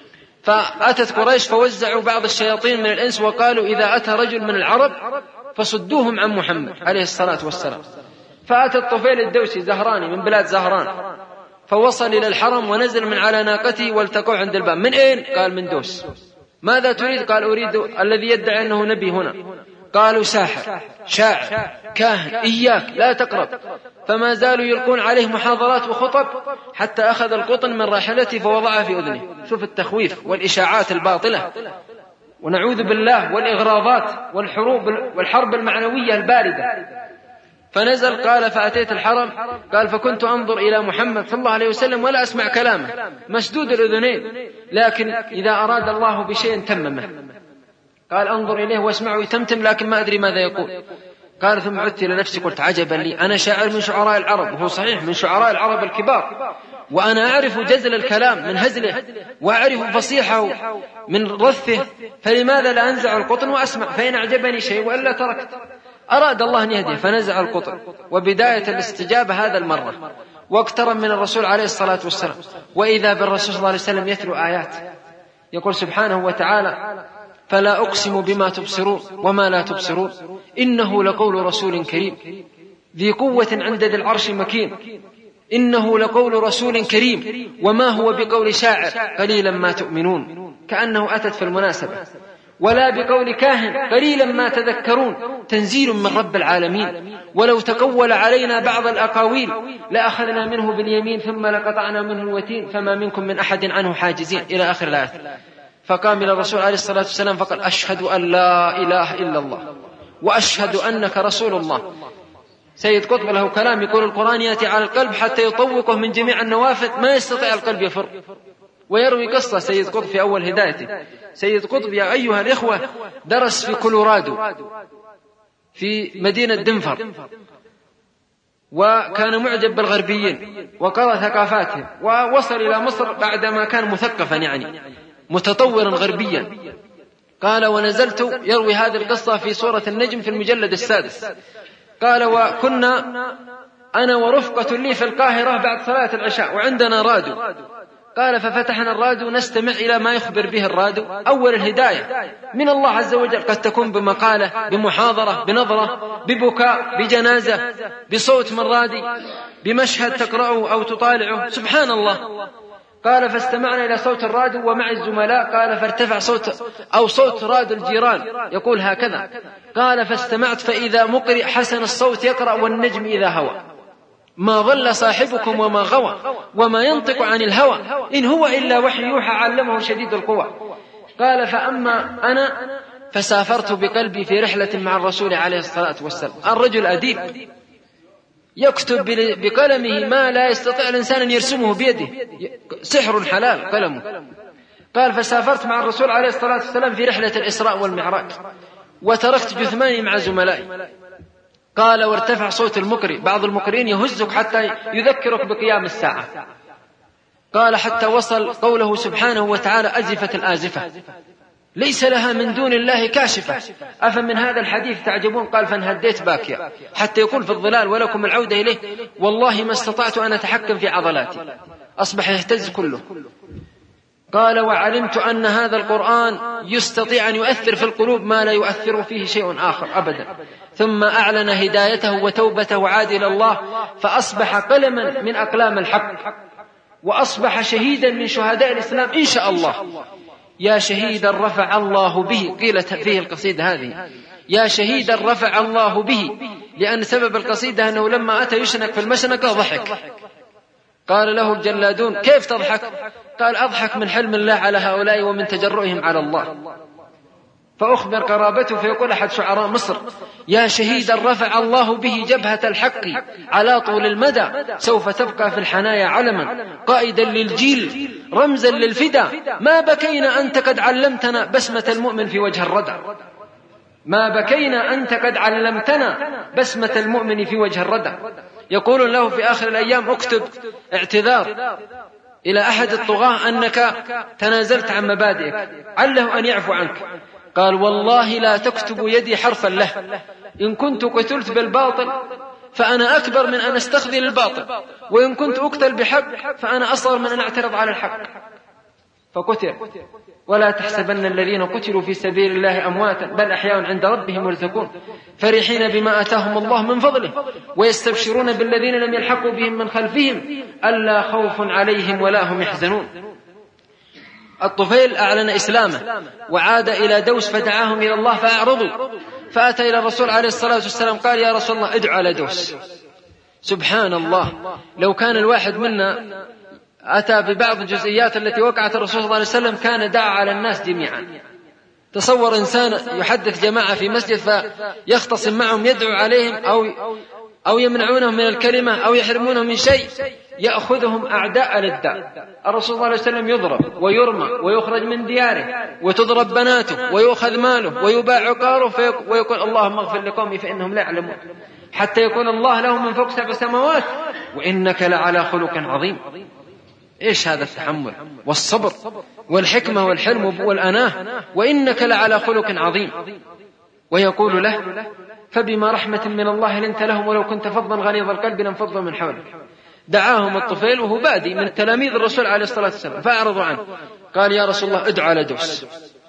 فأتت قريش فوزعوا بعض الشياطين من الإنس وقالوا إذا أتى رجل من العرب فصدوهم عن محمد عليه الصلاة والسلام. فأتى الطفيل الدوسي زهراني من بلاد زهران، فوصل إلى الحرم ونزل من على ناقته والتقوا عند الباب. من أين؟ قال من دوس. ماذا تريد؟ قال أريد الذي يدعي أنه نبي هنا. قالوا ساحر، شاعر، كاهن، إياك لا تقرب. فما زالوا يلقون عليه محاضرات وخطب حتى أخذ القطن من راحلته فوضعها في أذنه. شوف التخويف والإشاعات الباطلة، ونعوذ بالله، والإغراضات والحرب المعنوية الباردة. فنزل قال فأتيت الحرم، قال فكنت أنظر إلى محمد صلى الله عليه وسلم ولا أسمع كلامه، مسدود الأذنين، لكن إذا أراد الله بشيء تممه. قال أنظر إليه واسمعه يتمتم لكن ما أدري ماذا يقول. قال ثم عدت إلى نفسي قلت عجبا لي، أنا شاعر من شعراء العرب، وهو صحيح من شعراء العرب الكبار، وأنا أعرف جزل الكلام من هزله، وأعرف فصيحه من رثه، فلماذا لا أنزع القطن وأسمع؟ فإن أعجبني شيء وإلا تركت. أراد الله أن يهديه فنزع القطن، وبداية الاستجابة هذا المرة، واقترب من الرسول عليه الصلاة والسلام، وإذا بالرسول صلى الله عليه وسلم يتلو آيات يقول سبحانه وتعالى فلا أقسم بما تبصرون وما لا تبصرون إنه لقول رسول كريم ذي قوة عند ذي العرش مكين إنه لقول رسول كريم وما هو بقول شاعر قليلا ما تؤمنون، كأنه أتت في المناسبة، ولا بقول كاهن قليلا ما تذكرون، تنزيل من رب العالمين، ولو تقول علينا بعض الأقاويل لأخذنا منه باليمين ثم لقطعنا منه الوتين فما منكم من أحد عنه حاجزين إلى آخر الآية. فقام إلى الرسول عليه الصلاة والسلام فقال أشهد أن لا إله إلا الله وأشهد أنك رسول الله. سيد قطب له كلام يقول القرآن يأتي على القلب حتى يطوقه من جميع النوافذ ما يستطيع القلب يفر. ويروي قصة سيد قطب في أول هدايته. سيد قطب يا أيها الإخوة درس في كولورادو في مدينة دنفر، وكان معجب بالغربيين وقرأ ثقافاتهم، ووصل إلى مصر بعدما كان مثقفا يعني متطورا غربيا. قال: ونزلت، يروي هذه القصة في سورة النجم في المجلد 6. قال: وكنا أنا ورفقة لي في القاهرة بعد صلاة العشاء وعندنا راديو. قال: ففتحنا الراديو نستمع إلى ما يخبر به الراديو. أول الهداية من الله عز وجل، قد تكون بمقالة، بمحاضرة، بنظرة، ببكاء، بجنازة، بصوت من رادي، بمشهد تقرأه أو تطالعه، سبحان الله. قال: فاستمعنا إلى صوت الراديو ومع الزملاء. قال: فارتفع صوت راديو الجيران يقول هكذا. قال: فاستمعت فإذا مقرئ حسن الصوت يقرأ: والنجم إذا هوى ما ضل صاحبكم وما غوى وما ينطق عن الهوى إن هو إلا وحي يوحى علمه شديد القوى. قال: فأما أنا فسافرت بقلبي في رحلة مع الرسول عليه الصلاة والسلام. الرجل أديب يكتب بقلمه ما لا يستطيع الإنسان أن يرسمه بيده، سحر حلال قلمه. قال: فسافرت مع الرسول عليه الصلاة والسلام في رحلة الإسراء والمعراج وتركت جثماني مع زملائي. قال: وارتفع صوت المقرئ، بعض المقرئين يهزك حتى يذكرك بقيام الساعة. قال: حتى وصل قوله سبحانه وتعالى: أزفت الآزفة ليس لها من دون الله كاشفة أفمن هذا الحديث تعجبون. قال: فانهديت باكيا حتى يقول في الظلال ولكم العودة إليه والله ما استطعت أن أتحكم في عضلاتي، أصبح يهتز كله. قال: وعلمت أن هذا القرآن يستطيع أن يؤثر في القلوب ما لا يؤثر فيه شيء آخر أبدا. ثم أعلن هدايته وتوبته وعاد إلى الله، فأصبح قلما من أقلام الحق، وأصبح شهيدا من شهداء الإسلام إن شاء الله. يا شهيدا رفع الله به، قيلت فيه القصيدة هذه: يا شهيدا رفع الله به، لأن سبب القصيدة أنه لما أتى يشنك في المشنقة ضحك. قال له الجلادون: كيف تضحك؟ قال: أضحك من حلم الله على هؤلاء ومن تجرؤهم على الله. فأخبر قرابته فيقول أحد شعراء مصر: يا شهيدا رفع الله به جبهة الحق على طول المدى، سوف تبقى في الحنايا علما قائدا للجيل رمزا للفدا، ما بكينا أنت قد علمتنا بسمة المؤمن في وجه الردى. ما بكينا أنت قد علمتنا بسمة المؤمن في وجه الردى. يقول له في آخر الأيام: اكتب اعتذار إلى أحد الطغاة أنك تنازلت عن مبادئك، عله أن يعفو عنك. قال: والله لا تكتب يدي حرفا له، إن كنت قتلت بالباطل فأنا أكبر من أن أستخذل الباطل، وإن كنت أقتل بحق فأنا أصغر من أن أعترض على الحق. فقتل. ولا تحسبن الذين قتلوا في سبيل الله أمواتا بل أحياء عند ربهم يرزقون فرحين بما آتاهم الله من فضله ويستبشرون بالذين لم يلحقوا بهم من خلفهم ألا خوف عليهم ولا هم يحزنون. الطفيل أعلن إسلامه وعاد إلى دوس فدعاهم إلى الله فأعرضوا، فأتى إلى الرسول عليه الصلاة والسلام قال: يا رسول الله ادعو على دوس. سبحان الله، لو كان الواحد منا أتى ببعض الجزئيات التي وقعت الرسول صلى الله عليه وسلم كان دعا على الناس جميعا. تصور إنسان يحدث جماعة في مسجد فيختصم معهم يدعو عليهم أو يمنعونهم من الكلمة أو يحرمونهم من شيء، يأخذهم أعداء للداء. الرسول صلى الله عليه وسلم يضرب ويرمى ويخرج من دياره وتضرب بناته ويؤخذ ماله ويباع عقاره ويقول: اللهم اغفر لقومي فإنهم لا يعلمون، حتى يقول الله له من فوق 7 سماوات: وإنك لعلى خلق عظيم. إيش هذا التحمل والصبر والحكمة والحلم والأناه، وإنك لعلى خلق عظيم. ويقول له: فبما رحمة من الله لنت لهم ولو كنت فظا غليظ القلب لانفضوا من حولك. دعاهم الطفيل وهو بادي من تلاميذ الرسول عليه الصلاة والسلام فأعرضوا عنه. قال: يا رسول الله ادعو على دوس.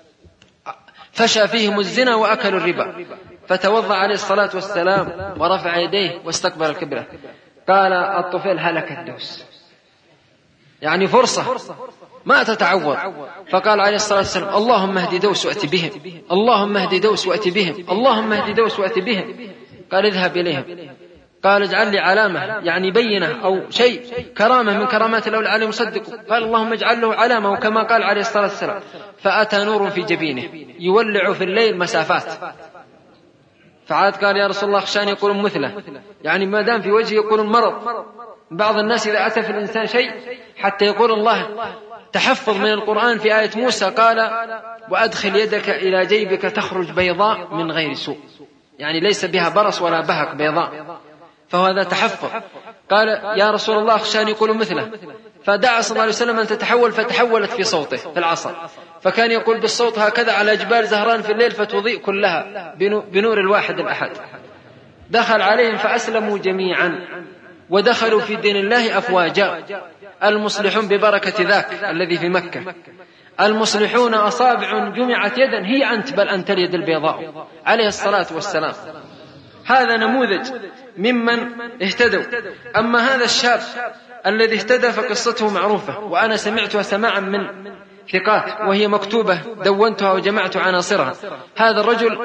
فشى فيهم الزنا وأكلوا الربا، فتوضأ عليه الصلاة والسلام ورفع يديه واستقبل القبلة. قال الطفيل: هلك الدوس، يعني فرصة ما تتعوض. فقال عليه الصلاة والسلام: اللهم اهد دوس وأت بهم، اللهم اهد دوس وأت بهم، اللهم اهد دوس وأت بهم. قال: اذهب إليهم. قال: اجعل لي علامة، يعني بينة أو شيء كرامة من كرامات الأولى عليه مصدق. قال: اللهم اجعل له علامة، وكما قال عليه الصلاة والسلام: فأتى نور في جبينه يولع في الليل مسافات. فعاد قال: يا رسول الله أخشى أن يقولون مثله، يعني ما دام في وجهه يقولون مرض. بعض الناس إذا أتى في الإنسان شيء حتى يقول الله تحفظ من القرآن في آية موسى قال: وأدخل يدك إلى جيبك تخرج بيضاء من غير سوء، يعني ليس بها برص ولا بهق، بيضاء. فهذا تحفظ. قال يا رسول الله أخشى أن يقولوا مثله، فدعا صلى الله عليه وسلم أن تتحول، فتحولت في صوته في العصر، فكان يقول بالصوت هكذا على جبال زهران في الليل فتضيء كلها بنور الواحد الأحد. دخل عليهم فأسلموا جميعا ودخلوا في دين الله أفواجا. المصلحون ببركة ذاك الذي في مكة، المصلحون أصابع جمعت يدا هي أنت بل أنت اليد البيضاء عليه الصلاة والسلام. هذا نموذج ممن اهتدوا. أما هذا الشاب الذي اهتدى فقصته معروفة، وأنا سمعتها سماعا من ثقات وهي مكتوبة دونتها وجمعت عناصرها. هذا الرجل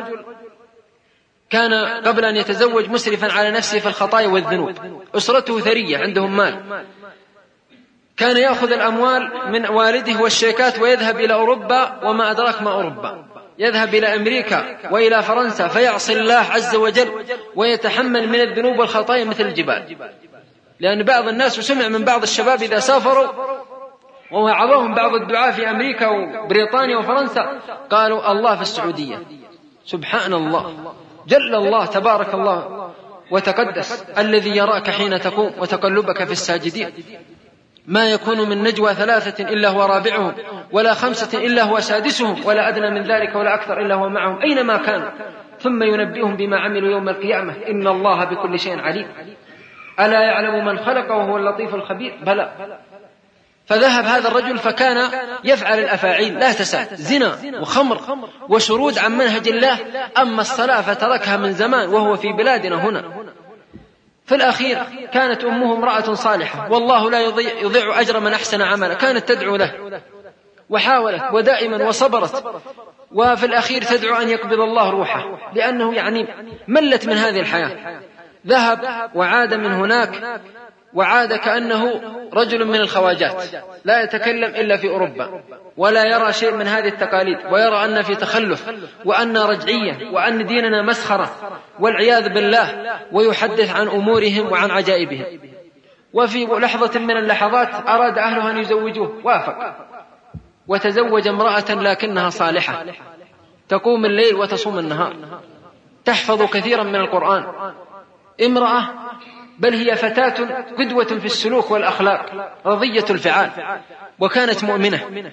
كان قبل أن يتزوج مسرفا على نفسه في الخطايا والذنوب، أسرته ثرية عندهم مال، كان يأخذ الأموال من والده والشيكات ويذهب إلى أوروبا، وما أدراك ما أوروبا، يذهب إلى أمريكا وإلى فرنسا فيعصي الله عز وجل ويتحمل من الذنوب والخطايا مثل الجبال. لأن بعض الناس وسمع من بعض الشباب إذا سافروا ووعظهم بعض الدعاة في أمريكا وبريطانيا وفرنسا قالوا الله في السعودية. سبحان الله، جل الله تبارك الله وتقدس الذي يراك حين تقوم وتقلبك في الساجدين. ما يكون من نجوى 3 إلا هو رابعهم، ولا 5 إلا هو سادسهم، ولا أدنى من ذلك ولا أكثر إلا هو معهم أينما كانوا، ثم ينبئهم بما عملوا يوم القيامة إن الله بكل شيء عليم. ألا يعلم من خلق وهو اللطيف الخبير؟ بلى. فذهب هذا الرجل فكان يفعل الأفاعيل لا تسال، زنا وخمر وشرود عن منهج الله. أما الصلاة فتركها من زمان وهو في بلادنا هنا. في الأخير كانت أمه امرأة صالحة، والله لا يضيع أجر من أحسن عملا، كانت تدعو له وحاولت ودائما وصبرت، وفي الأخير تدعو أن يقبض الله روحه، لأنه يعني ملت من هذه الحياة. ذهب وعاد من هناك، وعاد كأنه رجل من الخواجات لا يتكلم إلا في أوروبا، ولا يرى شيء من هذه التقاليد، ويرى أن في تخلف وأن رجعية وأن ديننا مسخرة والعياذ بالله، ويحدث عن أمورهم وعن عجائبهم. وفي لحظة من اللحظات أراد أهله أن يزوجوه، وافق وتزوج امرأة لكنها صالحة، تقوم الليل وتصوم النهار، تحفظ كثيرا من القرآن، امرأة بل هي فتاة قدوة في السلوك والأخلاق، رضية الفعال، وكانت مؤمنة،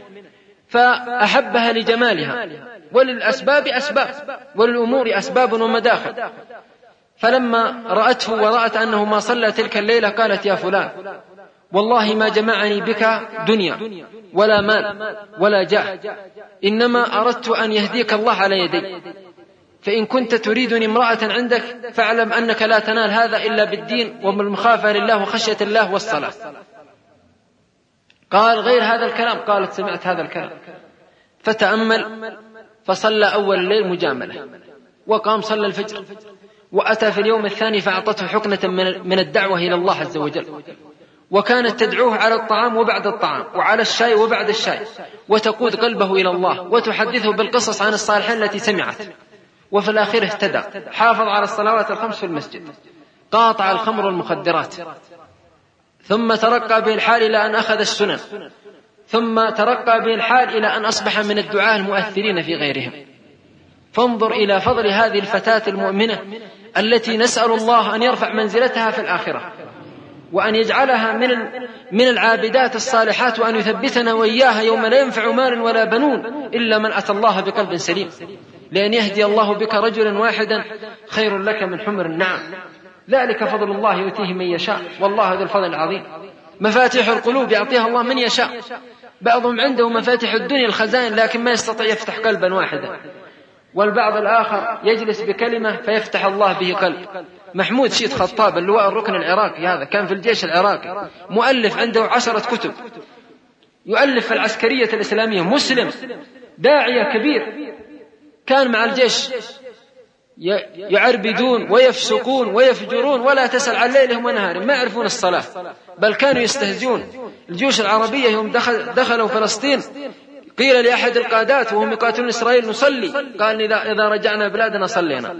فأحبها لجمالها، وللأسباب أسباب، وللأمور أسباب ومداخل. فلما رأته ورأت أنه ما صلى تلك الليلة قالت يا فلان والله ما جمعني بك دنيا ولا مال ولا جاه، إنما أردت أن يهديك الله على يدي، فإن كنت تريدني امرأة عندك فاعلم أنك لا تنال هذا إلا بالدين وبالمخافة لله وخشية الله والصلاة. قال غير هذا الكلام؟ قالت سمعت هذا الكلام. فتأمل فصلى أول الليل مجاملة، وقام صلى الفجر، وأتى في اليوم الثاني فأعطته حقنة من الدعوة إلى الله عز وجل، وكانت تدعوه على الطعام وبعد الطعام، وعلى الشاي وبعد الشاي، وتقود قلبه إلى الله، وتحدثه بالقصص عن الصالحين التي سمعت. وفي الآخر اهتدى، حافظ على الصلوات الخمس في المسجد، قاطع الخمر والمخدرات، ثم ترقى به الحال إلى أن أخذ السنن، ثم ترقى به الحال إلى أن أصبح من الدعاة المؤثرين في غيرهم. فانظر إلى فضل هذه الفتاة المؤمنة التي نسأل الله أن يرفع منزلتها في الآخرة، وأن يجعلها من العابدات الصالحات، وأن يثبتنا وإياها يوم لا ينفع مال ولا بنون إلا من أتى الله بقلب سليم. لأن يهدي الله بك رجلا واحدا خير لك من حمر النعم، ذلك فضل الله يؤتيه من يشاء والله ذو الفضل العظيم. مفاتيح القلوب يعطيها الله من يشاء، بعضهم عنده مفاتيح الدنيا الخزائن لكن ما يستطيع يفتح قلبا واحدا، والبعض الآخر يجلس بكلمة فيفتح الله به قلب. محمود شيد خطاب اللواء الركن العراقي، هذا كان في الجيش العراقي، مؤلف عنده 10 كتب، يؤلف في العسكرية الإسلامية، مسلم داعية كبير، كان مع الجيش يعربدون ويفسقون ويفجرون ولا تسأل عن ليلهم ونهارهم، ما يعرفون الصلاة، بل كانوا يستهزئون. الجيوش العربية يوم دخلوا فلسطين قيل لأحد القادات وهم يقاتلون إسرائيل نصلي، قال إذا رجعنا بلادنا صلينا.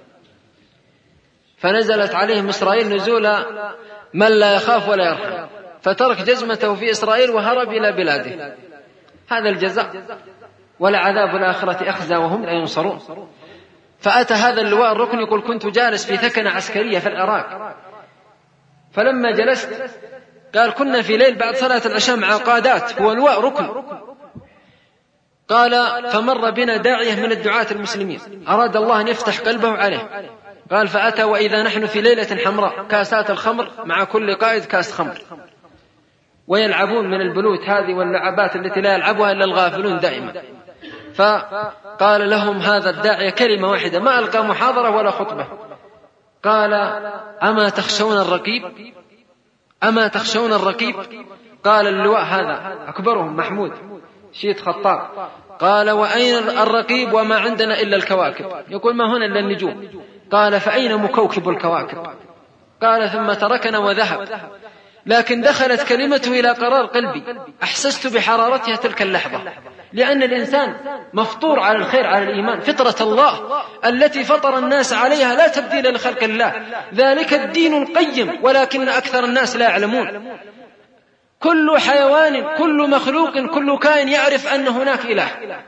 فنزلت عليهم إسرائيل نزول من لا يخاف ولا يرحم، فترك جزمته في إسرائيل وهرب إلى بلاده. هذا الجزاء، ولعذاب الآخرة أخزى وهم لا ينصرون. فأتى هذا اللواء الركن يقول كنت جالس في ثكنة عسكرية في العراق، فلما جلست قال كنا في ليل بعد صلاة العشاء مع قادات، هو الواء ركن. قال فمر بنا داعية من الدعاة المسلمين أراد الله أن يفتح قلبه عليه، قال فأتى وإذا نحن في ليلة حمراء، كاسات الخمر مع كل قائد كاس خمر، ويلعبون من البلوت هذه واللعبات التي لا يلعبها إلا الغافلون دائما. فقال لهم هذا الداعية كلمة واحدة، ما ألقى محاضرة ولا خطبة، قال أما تخشون الرقيب؟ أما تخشون الرقيب؟ قال اللواء هذا أكبرهم محمود شيد خطاب، قال وأين الرقيب وما عندنا إلا الكواكب؟ يقول ما هنا إلا النجوم. قال فأين مكوكب الكواكب؟ قال ثم تركنا وذهب، لكن دخلت كلمته إلى قرار قلبي، أحسست بحرارتها تلك اللحظة، لأن الإنسان مفطور على الخير على الإيمان، فطرة الله التي فطر الناس عليها لا تبديل لخلق الله، ذلك الدين القيم ولكن أكثر الناس لا يعلمون. كل حيوان كل مخلوق كل كائن يعرف أن هناك إله.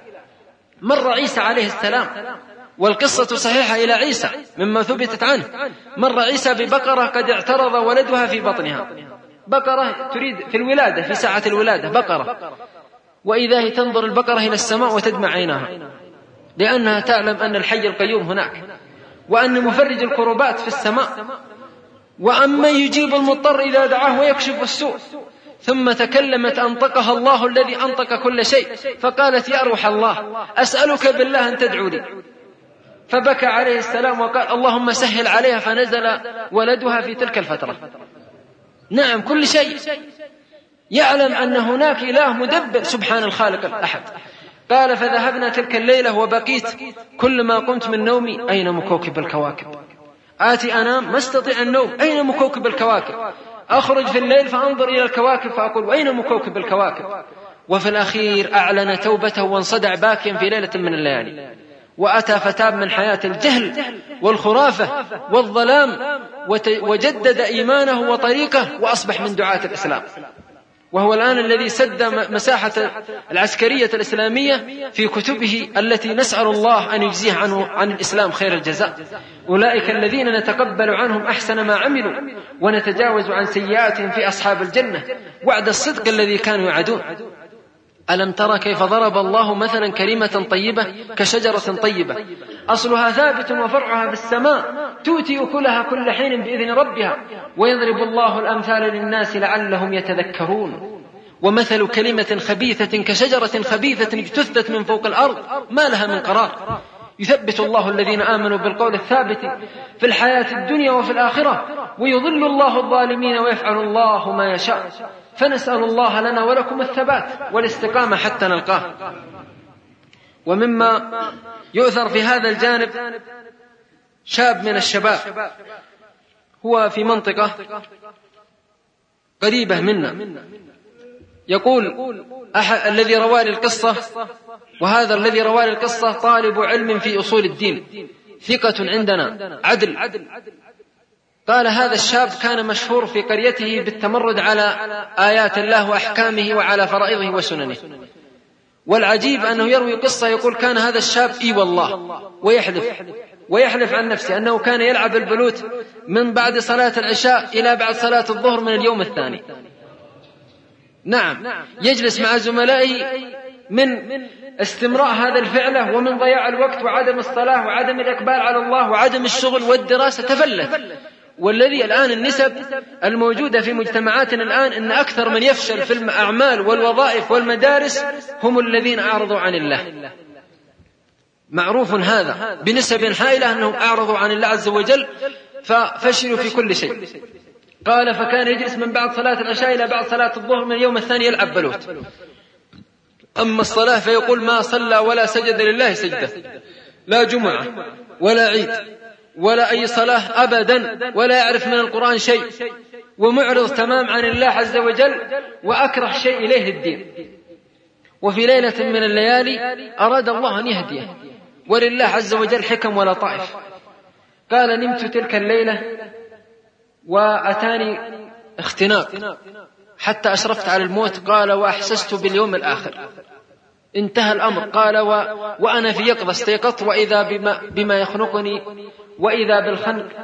مر عيسى عليه السلام والقصة صحيحة إلى عيسى مما ثبتت عنه، مر عيسى ببقرة قد اعترض ولدها في بطنها، بقرة تريد في الولادة في ساعة الولادة بقرة، وإذا هي تنظر البقرة إلى السماء وتدمع عينها لأنها تعلم أن الحي القيوم هناك، وأن مفرج الكربات في السماء، وأما يجيب المضطر إذا دعاه ويكشف السوء. ثم تكلمت أنطقها الله الذي أنطق كل شيء، فقالت يا روح الله أسألك بالله أن تدعو لي. فبكى عليه السلام وقال اللهم سهل عليها، فنزل ولدها في تلك الفترة. نعم كل شيء يعلم أن هناك إله مدبر سبحان الخالق الأحد. قال فذهبنا تلك الليلة وبقيت كل ما قمت من نومي أين مكوكب الكواكب؟ آتي أنام ما استطيع النوم، أين مكوكب الكواكب؟ أخرج في الليل فأنظر إلى الكواكب فأقول أين مكوكب الكواكب؟ وفي الأخير أعلن توبته وانصدع باكيا في ليلة من الليالي، وأتى فتاب من حياة الجهل والخرافة والظلام، وجدد إيمانه وطريقه وأصبح من دعاة الإسلام، وهو الآن الذي سد مساحة العسكرية الإسلامية في كتبه التي نسأل الله أن يجزيه عن الإسلام خير الجزاء. أولئك الذين نتقبل عنهم أحسن ما عملوا ونتجاوز عن سيئاتهم في أصحاب الجنة وعد الصدق الذي كانوا يعدون. ألم ترى كيف ضرب الله مثلا كلمة طيبة كشجرة طيبة أصلها ثابت وفرعها في السماء تؤتي أكلها كل حين بإذن ربها ويضرب الله الأمثال للناس لعلهم يتذكرون. ومثل كلمة خبيثة كشجرة خبيثة اجتثت من فوق الأرض ما لها من قرار يثبت الله الذين آمنوا بالقول الثابت في الحياة الدنيا وفي الآخرة ويضل الله الظالمين ويفعل الله ما يشاء. فنسأل الله لنا ولكم الثبات والاستقامة حتى نلقاه. ومما يؤثر في هذا الجانب شاب من الشباب هو في منطقة قريبة منا، يقول الذي روى لي القصة، وهذا الذي روى لي القصة طالب علم في أصول الدين ثقة عندنا عدل، قال هذا الشاب كان مشهور في قريته بالتمرد على آيات الله وأحكامه وعلى فرائضه وسننه. والعجيب أنه يروي قصة يقول كان هذا الشاب والله ويحلف عن نفسه أنه كان يلعب البلوت من بعد صلاة العشاء إلى بعد صلاة الظهر من اليوم الثاني. نعم يجلس مع زملائه من استمراء هذا الفعله ومن ضياع الوقت وعدم الصلاة وعدم الإقبال على الله وعدم الشغل والدراسة تفلت. والذي الآن النسب الموجودة في مجتمعاتنا الآن أن أكثر من يفشل في الأعمال والوظائف والمدارس هم الذين أعرضوا عن الله. معروف هذا بنسب هائلة أنهم أعرضوا عن الله عز وجل ففشلوا في كل شيء. قال فكان يجلس من بعد صلاة العشاء إلى بعد صلاة الظهر من اليوم الثاني يلعب بلوت. أما الصلاة فيقول ما صلى ولا سجد لله سجدة، لا جمعة ولا عيد ولا أي صلاة أبدا، ولا يعرف من القرآن شيء، ومعرض تمام عن الله عز وجل، وأكره شيء إليه الدين. وفي ليلة من الليالي أراد الله أن يهديه، ولله عز وجل حكم ولطائف. قال نمت تلك الليلة وأتاني اختناق حتى أشرفت على الموت. قال وأحسست باليوم الآخر. انتهى الأمر. قال وأنا في يقظة استيقظت وإذا بما يخنقني وإذا بالخنق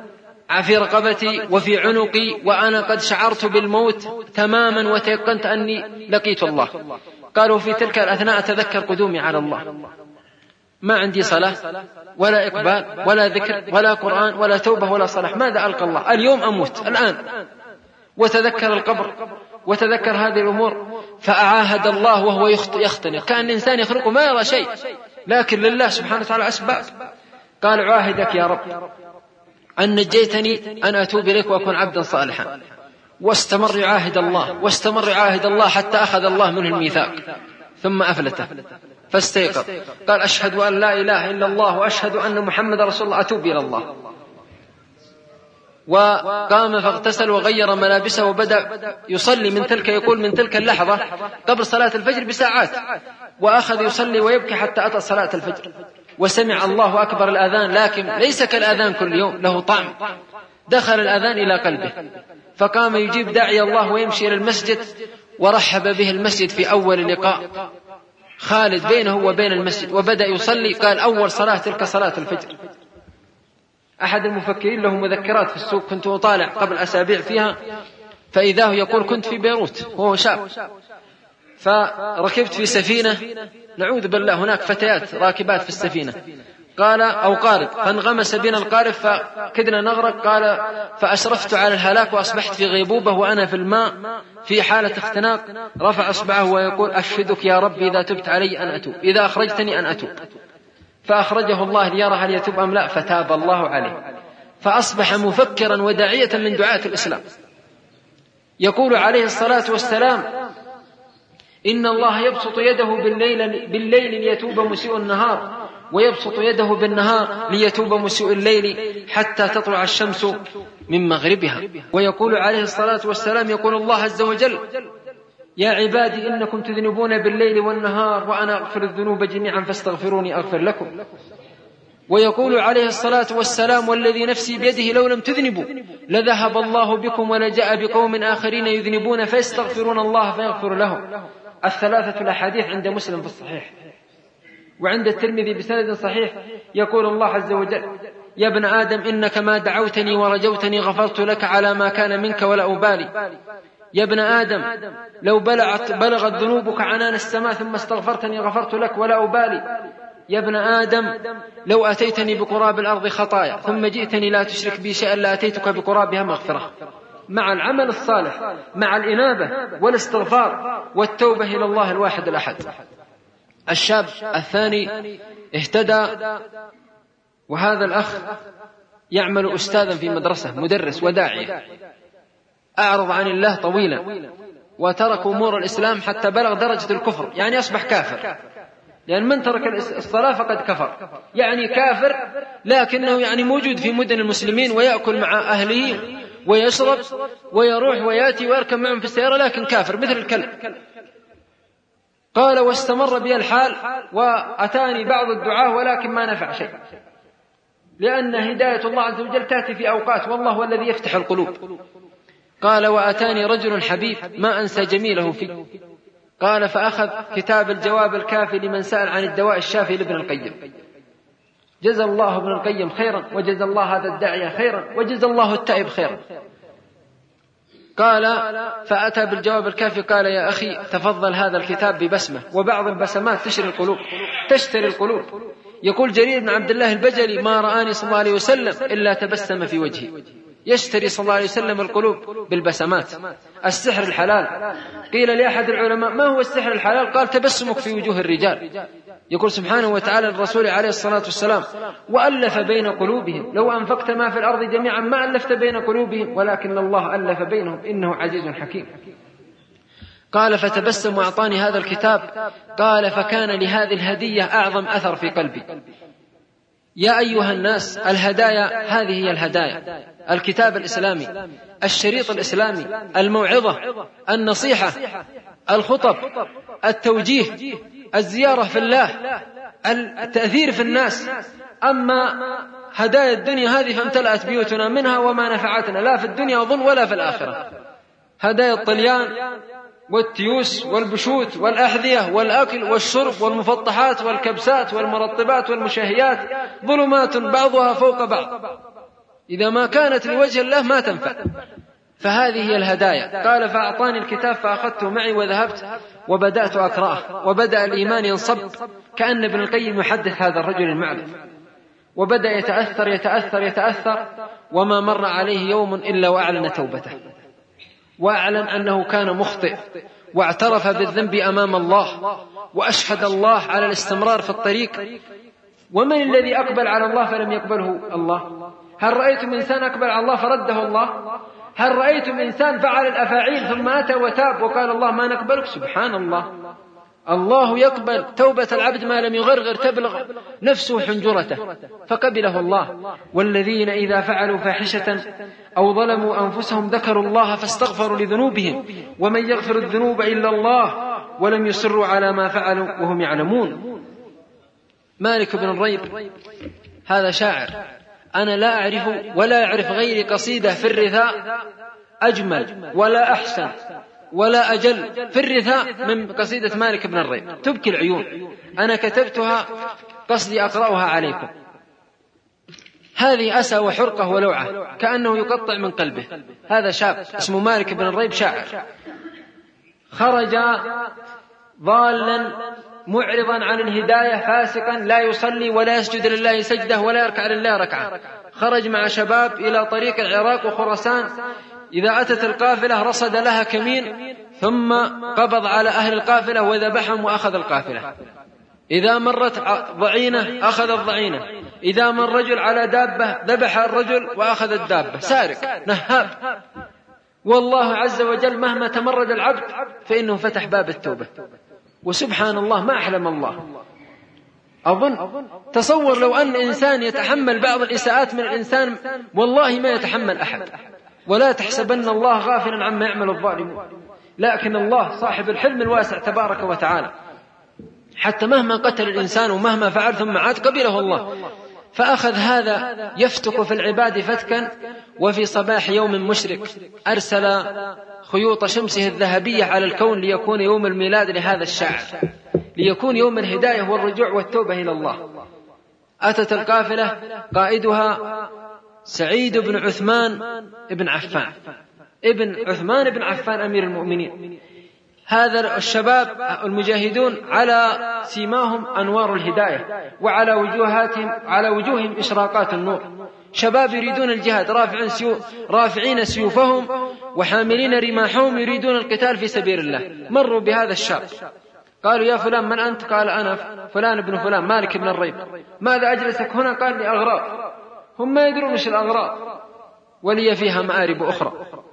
في رقبتي وفي عنقي وأنا قد شعرت بالموت تماما وتيقنت أني لقيت الله. قالوا في تلك الأثناء أتذكر قدومي على الله، ما عندي صلاة ولا إقبال ولا ذكر ولا قرآن ولا توبة ولا صلاح، ماذا ألقى الله؟ اليوم أموت الآن. وتذكر القبر وتذكر هذه الأمور، فأعاهد الله وهو يختنق، كأن إنسان يخلقه ما يرى شيء، لكن لله سبحانه وتعالى أسباب. قال عاهدك يا رب أن نجيتني أن أتوب إليك وأكون عبدا صالحا. واستمر يعاهد الله حتى أخذ الله منه الميثاق، ثم أفلته فاستيقظ قال أشهد أن لا إله إلا الله وأشهد أن محمد رسول الله، أتوب إلى الله. وقام فاغتسل وغير ملابسه وبدأ يصلي من تلك اللحظة قبل صلاة الفجر بساعات، وأخذ يصلي ويبكي حتى أتى صلاة الفجر. وسمع الله أكبر الأذان، لكن ليس كالأذان كل يوم، له طعم، دخل الأذان إلى قلبه، فقام يجيب داعي الله ويمشي إلى المسجد، ورحب به المسجد في أول لقاء خالد بينه وبين المسجد، وبدأ يصلي. قال أول صلاة تلك صلاة الفجر. أحد المفكرين له مذكرات في السوق كنت أطالع قبل أسابيع فيها، فإذا هو يقول كنت في بيروت وهو شاب، فركبت في سفينة، نعوذ بالله، هناك فتيات راكبات في السفينة، قال أو قارب، فانغمس بنا القارب فكدنا نغرق. قال فأشرفت على الهلاك وأصبحت في غيبوبة وأنا في الماء في حالة اختناق. رفع أصبعه ويقول أشهدك يا رب إذا تبت علي أن أتوب، إذا أخرجتني أن أتوب. فأخرجه الله ليرى هل يتوب أم لا، فتاب الله عليه، فأصبح مفكرا وداعية من دعاة الإسلام. يقول عليه الصلاة والسلام إن الله يبسط يده بالليل ليتوب مسيء النهار، ويبسط يده بالنهار ليتوب مسيء الليل حتى تطلع الشمس من مغربها. ويقول عليه الصلاة والسلام يقول الله عز وجل يا عبادي إنكم تذنبون بالليل والنهار وأنا أغفر الذنوب جميعا فاستغفروني أغفر لكم. ويقول عليه الصلاة والسلام والذي نفسي بيده لو لم تذنبوا لذهب الله بكم ولجاء بقوم آخرين يذنبون فيستغفرون الله فيغفر لهم. الثلاثة الأحاديث عند مسلم في الصحيح، وعند الترمذي بسند صحيح. يقول الله عز وجل يا ابن آدم إنك ما دعوتني ورجوتني غفرت لك على ما كان منك ولا أبالي. يا ابن آدم لو بلغت ذنوبك عنان السماء ثم استغفرتني غفرت لك ولا أبالي. يا ابن آدم لو أتيتني بقراب الأرض خطايا ثم جئتني لا تشرك بي شيئا لا أتيتك بقرابها مغفرة. مع العمل الصالح، مع الإنابة والاستغفار والتوبة إلى الله الواحد الأحد. الشاب الثاني اهتدى، وهذا الأخ يعمل أستاذا في مدرسة، مدرس وداعية، أعرض عن الله طويلا وترك أمور الإسلام حتى بلغ درجة الكفر، يعني أصبح كافر، لأن من ترك الصلاة فقد كفر، يعني كافر، لكنه يعني موجود في مدن المسلمين ويأكل مع أهله ويشرب ويروح ويأتي ويركب معهم في السيارة، لكن كافر مثل الكلب. قال واستمر بي الحال وأتاني بعض الدعاة ولكن ما نفع شيء، لأن هداية الله عز وجل تأتي في أوقات، والله هو الذي يفتح القلوب. قال وأتاني رجل حبيب ما أنسى جميله فيه. قال فأخذ كتاب الجواب الكافي لمن سأل عن الدواء الشافي لابن القيم. جزى الله ابن القيم خيرا، وجزى الله هذا الداعية خيرا، وجزى الله التائب خيرا. قال فأتى بالجواب الكافي، قال يا أخي تفضل هذا الكتاب ببسمة، وبعض البسمات تشتري القلوب. يقول جرير بن عبد الله البجلي ما رآني صلى الله عليه وسلم إلا تبسم في وجهي. يشتري صلى الله عليه وسلم القلوب بالبسمات. السحر الحلال. قيل لأحد العلماء ما هو السحر الحلال؟ قال تبسمك في وجوه الرجال. يقول سبحانه وتعالى الرسول عليه الصلاة والسلام وألف بين قلوبهم لو أنفقت ما في الأرض جميعا ما ألفت بين قلوبهم ولكن الله ألف بينهم إنه عزيز حكيم. قال فتبسم وأعطاني هذا الكتاب. قال فكان لهذه الهدية أعظم أثر في قلبي. يا أيها الناس الهدايا هذه هي الهدايا: الكتاب الإسلامي، الشريط الإسلامي، الموعظة، النصيحة، الخطب، التوجيه، الزيارة في الله، التأثير في الناس. أما هدايا الدنيا هذه فامتلأت بيوتنا منها وما نفعتنا لا في الدنيا وظن ولا في الآخرة. هدايا الطليان والتيوس والبشوت والأحذية والأكل والشرب والمفطحات والكبسات والمرطبات والمشهيات ظلمات بعضها فوق بعض. إذا ما كانت لوجه الله ما تنفع. فهذه هي الهدايا. قال فأعطاني الكتاب فأخذته معي وذهبت وبدأت أقرأه، وبدأ الإيمان ينصب كأن ابن القيم يحدث هذا الرجل المعرف، وبدأ يتأثر يتأثر يتأثر، وما مر عليه يوم إلا وأعلن توبته، وأعلن أنه كان مخطئ، واعترف بالذنب أمام الله، وأشهد الله على الاستمرار في الطريق. ومن الذي أقبل على الله فلم يقبله الله؟ هل رأيتم إنسان أقبل على الله فرده الله؟ هل رأيتم إنسان فعل الأفاعيل ثم أتى وتاب وقال الله ما نقبلك؟ سبحان الله. الله يقبل توبة العبد ما لم يغرغر تبلغ نفسه حنجرته فقبله الله. والذين إذا فعلوا فاحشة أو ظلموا أنفسهم ذكروا الله فاستغفروا لذنوبهم ومن يغفر الذنوب إلا الله ولم يصروا على ما فعلوا وهم يعلمون. مالك بن الريب هذا شاعر، أنا لا أعرف ولا يعرف غيري قصيدة في الرثاء أجمل ولا أحسن ولا أجل في الرثاء من قصيدة مالك بن الريب، تبكي العيون. أنا كتبتها قصدي أقرأها عليكم. هذه أسى وحرقة ولوعة كأنه يقطع من قلبه. هذا شاب اسمه مالك بن الريب شاعر، خرج ضالا معرضا عن الهداية فاسقا لا يصلي ولا يسجد لله سجدة ولا يركع لله ركعة. خرج مع شباب إلى طريق العراق وخراسان، إذا أتت القافلة رصد لها كمين ثم قبض على أهل القافلة وذبحهم وأخذ القافلة. إذا مرت ضعينة أخذ الضعينة، إذا مر رجل على دابة ذبح الرجل وأخذ الدابة. سارق نهاب. والله عز وجل مهما تمرد العبد فإنه فتح باب التوبة. وسبحان الله ما أحلم الله. أظن تصور لو أن إنسان يتحمل بعض الإساءات من الإنسان والله ما يتحمل أحد. ولا تحسبن الله غافلا عما يعمل الظالمون، لكن الله صاحب الحلم الواسع تبارك وتعالى، حتى مهما قتل الإنسان ومهما فعل ثم عاد قبله الله. فأخذ هذا يفتك في العباد فتكا، وفي صباح يوم مشرق أرسل خيوط شمسه الذهبية على الكون ليكون يوم الميلاد لهذا الشاعر، ليكون يوم الهداية والرجوع والتوبة إلى الله. أتت القافلة قائدها سعيد بن عثمان بن عفان، ابن عثمان بن عفان أمير المؤمنين. هذا الشباب المجاهدون على سيماهم أنوار الهداية، وعلى وجوههم إشراقات النور. شباب يريدون الجهاد رافعين سيوفهم وحاملين رماحهم يريدون القتال في سبيل الله. مروا بهذا الشاب قالوا يا فلان من أنت؟ قال أنا فلان ابن فلان مالك بن الريب. ماذا أجلسك هنا؟ قال لي أغراض. هم ما يدرون ايش الأغراض ولي فيها مآرب أخرى.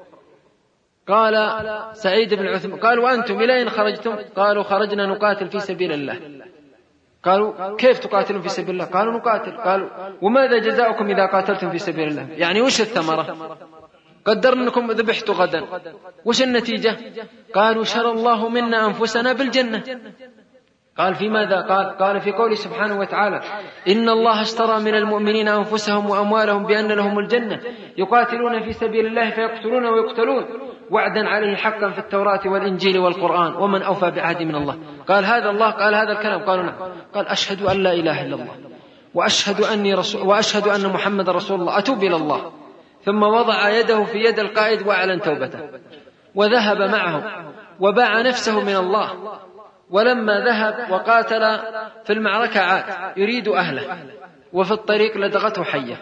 قال سعيد بن عثمان قال وأنتم إلى أين خرجتم؟ قالوا خرجنا نقاتل في سبيل الله. قالوا كيف تقاتلون في سبيل الله؟ قالوا نقاتل. قالوا وماذا جزاؤكم إذا قاتلتم في سبيل الله؟ يعني وش الثمرة؟ قدرنا أنكم ذبحتوا غدا، وش النتيجة؟ قالوا شرى الله منا أنفسنا بالجنة. قال في ماذا؟ قال في قوله سبحانه وتعالى إن الله اشترى من المؤمنين أنفسهم وأموالهم بأن لهم الجنة يقاتلون في سبيل الله فيقتلون ويقتلون وعدا عليه حقا في التوراة والإنجيل والقرآن ومن أوفى بعهد من الله. قال هذا الله قال هذا الكلام؟ قالوا نعم. قال أشهد أن لا إله إلا الله وأشهد أن محمد رسول الله، أتوب إلى الله. ثم وضع يده في يد القائد وأعلن توبته وذهب معه وباع نفسه من الله. ولما ذهب وقاتل في المعركة عاد يريد أهله، وفي الطريق لدغته حية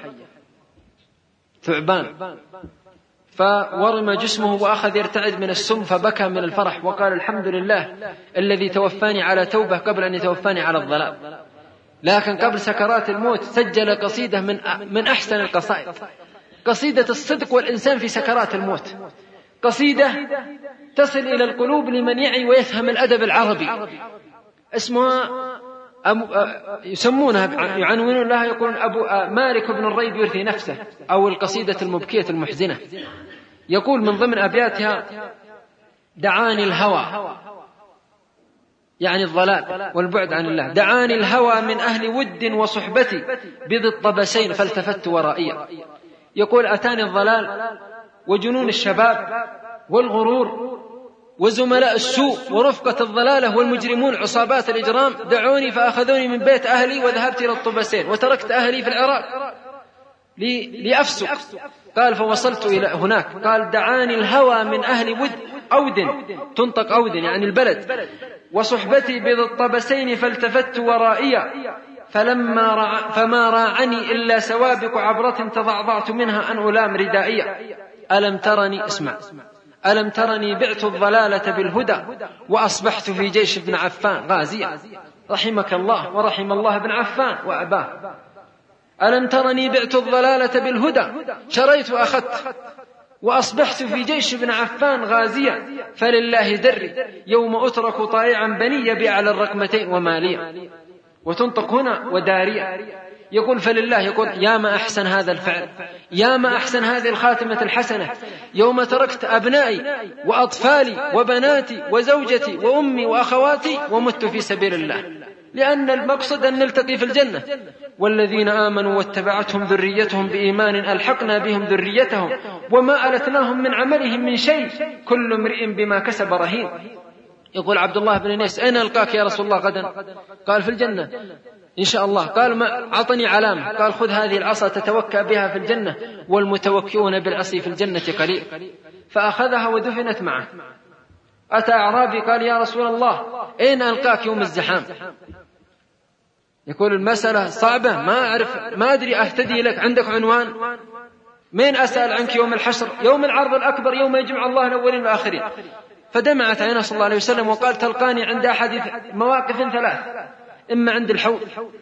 ثعبان فورم جسمه وأخذ يرتعد من السم، فبكى من الفرح وقال الحمد لله الذي توفاني على توبة قبل أن يتوفاني على الضلال. لكن قبل سكرات الموت سجل قصيدة من أحسن القصائد، قصيدة الصدق والإنسان في سكرات الموت، قصيدة تصل إلى القلوب لمن يعي ويفهم الأدب العربي. اسمها يسمونها يعنونون لها يقولون مالك بن الريب يرثي نفسه، أو القصيدة المبكية المحزنة. يقول من ضمن أبياتها دعاني الهوى، يعني الضلال والبعد عن الله، دعاني الهوى من أهل ود وصحبتي بذي الطبسين فالتفت ورائيا. يقول أتاني الضلال وجنون الشباب والغرور وزملاء السوء ورفقة الضلالة والمجرمون عصابات الإجرام، دعوني فأخذوني من بيت أهلي وذهبت إلى الطبسين وتركت أهلي في العراق. لأفسق. قال فوصلت إلى هناك. قال دعاني الهوى من أهل أودن، تنطق أودن يعني البلد، وصحبتي بذي الطبسين فالتفت ورائيا فما راعني إلا سوابق عبرة تضعضعت منها أن ألام ردائيا. ألم ترني اسمع، ألم ترني بعت الضلالة بالهدى وأصبحت في جيش ابن عفان غازيا. رحمك الله ورحم الله ابن عفان وأباه. ألم ترني بعت الضلالة بالهدى شريت وأخذت وأصبحت في جيش ابن عفان غازيا. فلله دري يوم أترك طائعا بني بأعلى الرقمتين وماليا. وتنطق هنا وداريا. يقول فلله، يقول يا ما أحسن هذا الفعل، يا ما أحسن هذه الخاتمة الحسنة، يوم تركت أبنائي وأطفالي وبناتي وزوجتي وأمي وأخواتي ومت في سبيل الله، لأن المقصد أن نلتقي في الجنة. والذين آمنوا واتبعتهم ذريتهم بإيمان ألحقنا بهم ذريتهم وما ألتناهم من عملهم من شيء كل امرئ بما كسب رهين. يقول عبد الله بن نيس أين ألقاك يا رسول الله غدا؟ قال في الجنة إن شاء الله. قال ما أعطني علامة. قال خذ هذه العصا تتوكأ بها في الجنة والمتوكئون بالعصي في الجنة قليل. فأخذها ودفنت معه. أتى أعرابي قال يا رسول الله أين ألقاك يوم الزحام؟ يقول المسألة صعبة، ما أدري أهتدي لك، عندك عنوان؟ من أسأل عنك يوم الحشر، يوم العرض الأكبر، يوم يجمع الله الأولين والآخرين. فدمعت عينه صلى الله عليه وسلم وقال تلقاني عند أحد مواقف ثلاث، إما عند الحوض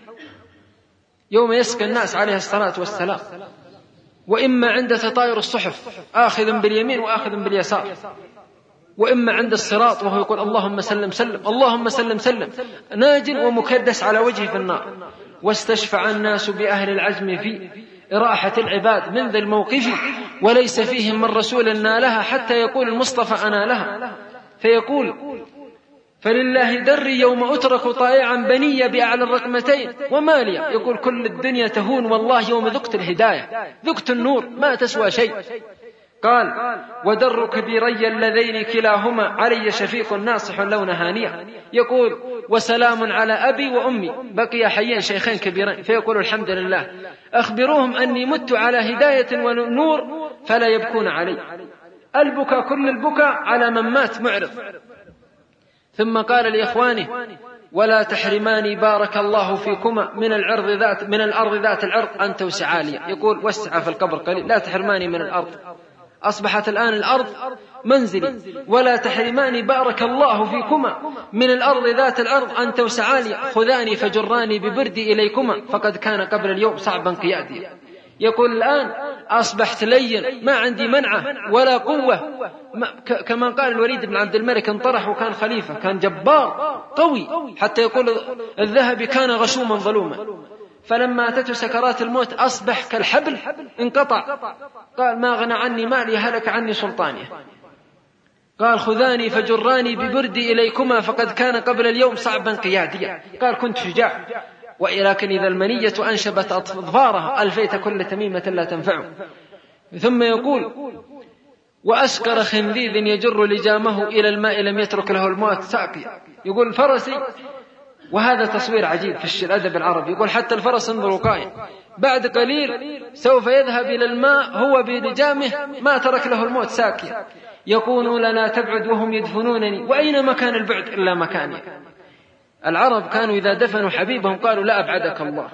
يوم يسقى الناس عليه الصلاة والسلام، وإما عند تطاير الصحف آخذ باليمين وآخذ باليسار، وإما عند الصراط وهو يقول اللهم سلم سلم اللهم سلم سلم، ناج ومكدس على وجهه في النار. واستشفع الناس بأهل العزم في إراحة العباد من ذا الموقف وليس فيهم من رسول نالها حتى يقول المصطفى أنا لها. فيقول فلله دري يوم أترك طائعا بني بأعلى الرقمتين وماليا. يقول كل الدنيا تهون والله يوم ذقت الهداية، ذقت النور، ما تسوى شيء. قال ودر كبيري اللذين كلاهما علي شفيق ناصح لون هانية. يقول وسلام على أبي وأمي، بقي حيين شيخين كبيرين. فيقول الحمد لله أخبروهم أني مت على هداية ونور فلا يبكون علي. البكى كل البكى على من مات معرض. ثم قال لإخوانه ولا تحرماني بارك الله فيكما من الأرض ذات العرض أن توسعا لي. يقول وسع في القبر قليل، لا تحرماني من الأرض، أصبحت الآن الأرض منزلي. ولا تحرماني بارك الله فيكما من الأرض ذات العرض أن توسعا لي. خذاني فجراني ببردي إليكما فقد كان قبل اليوم صعبا قيادي. يقول الآن أصبحت لين، ما عندي منعة ولا قوة. كما قال الوليد بن عبد الملك انطرح وكان خليفة، كان جبار قوي، حتى يقول الذهبي كان غشوما ظلوما. فلما أتته سكرات الموت أصبح كالحبل انقطع. قال ما غنى عني مالي هلك عني سلطاني. قال خذاني فجراني ببردي إليكما فقد كان قبل اليوم صعبا قياديا. قال كنت شجاع، ولكن إذا المنية أنشبت أظفارها ألفيت كل تميمة لا تنفع. ثم يقول وأسكر خنذيذ يجر لجامه إلى الماء لم يترك له الموت ساقيا. يقول فرسي، وهذا تصوير عجيب في الأدب العربي، يقول حتى الفرس انظروا قائم بعد قليل سوف يذهب إلى الماء هو بلجامه ما ترك له الموت ساقيا. يقولون لا تبعد وهم يدفنونني وأين مكان البعد إلا مكاني. العرب كانوا إذا دفنوا حبيبهم قالوا لا أبعدك الله،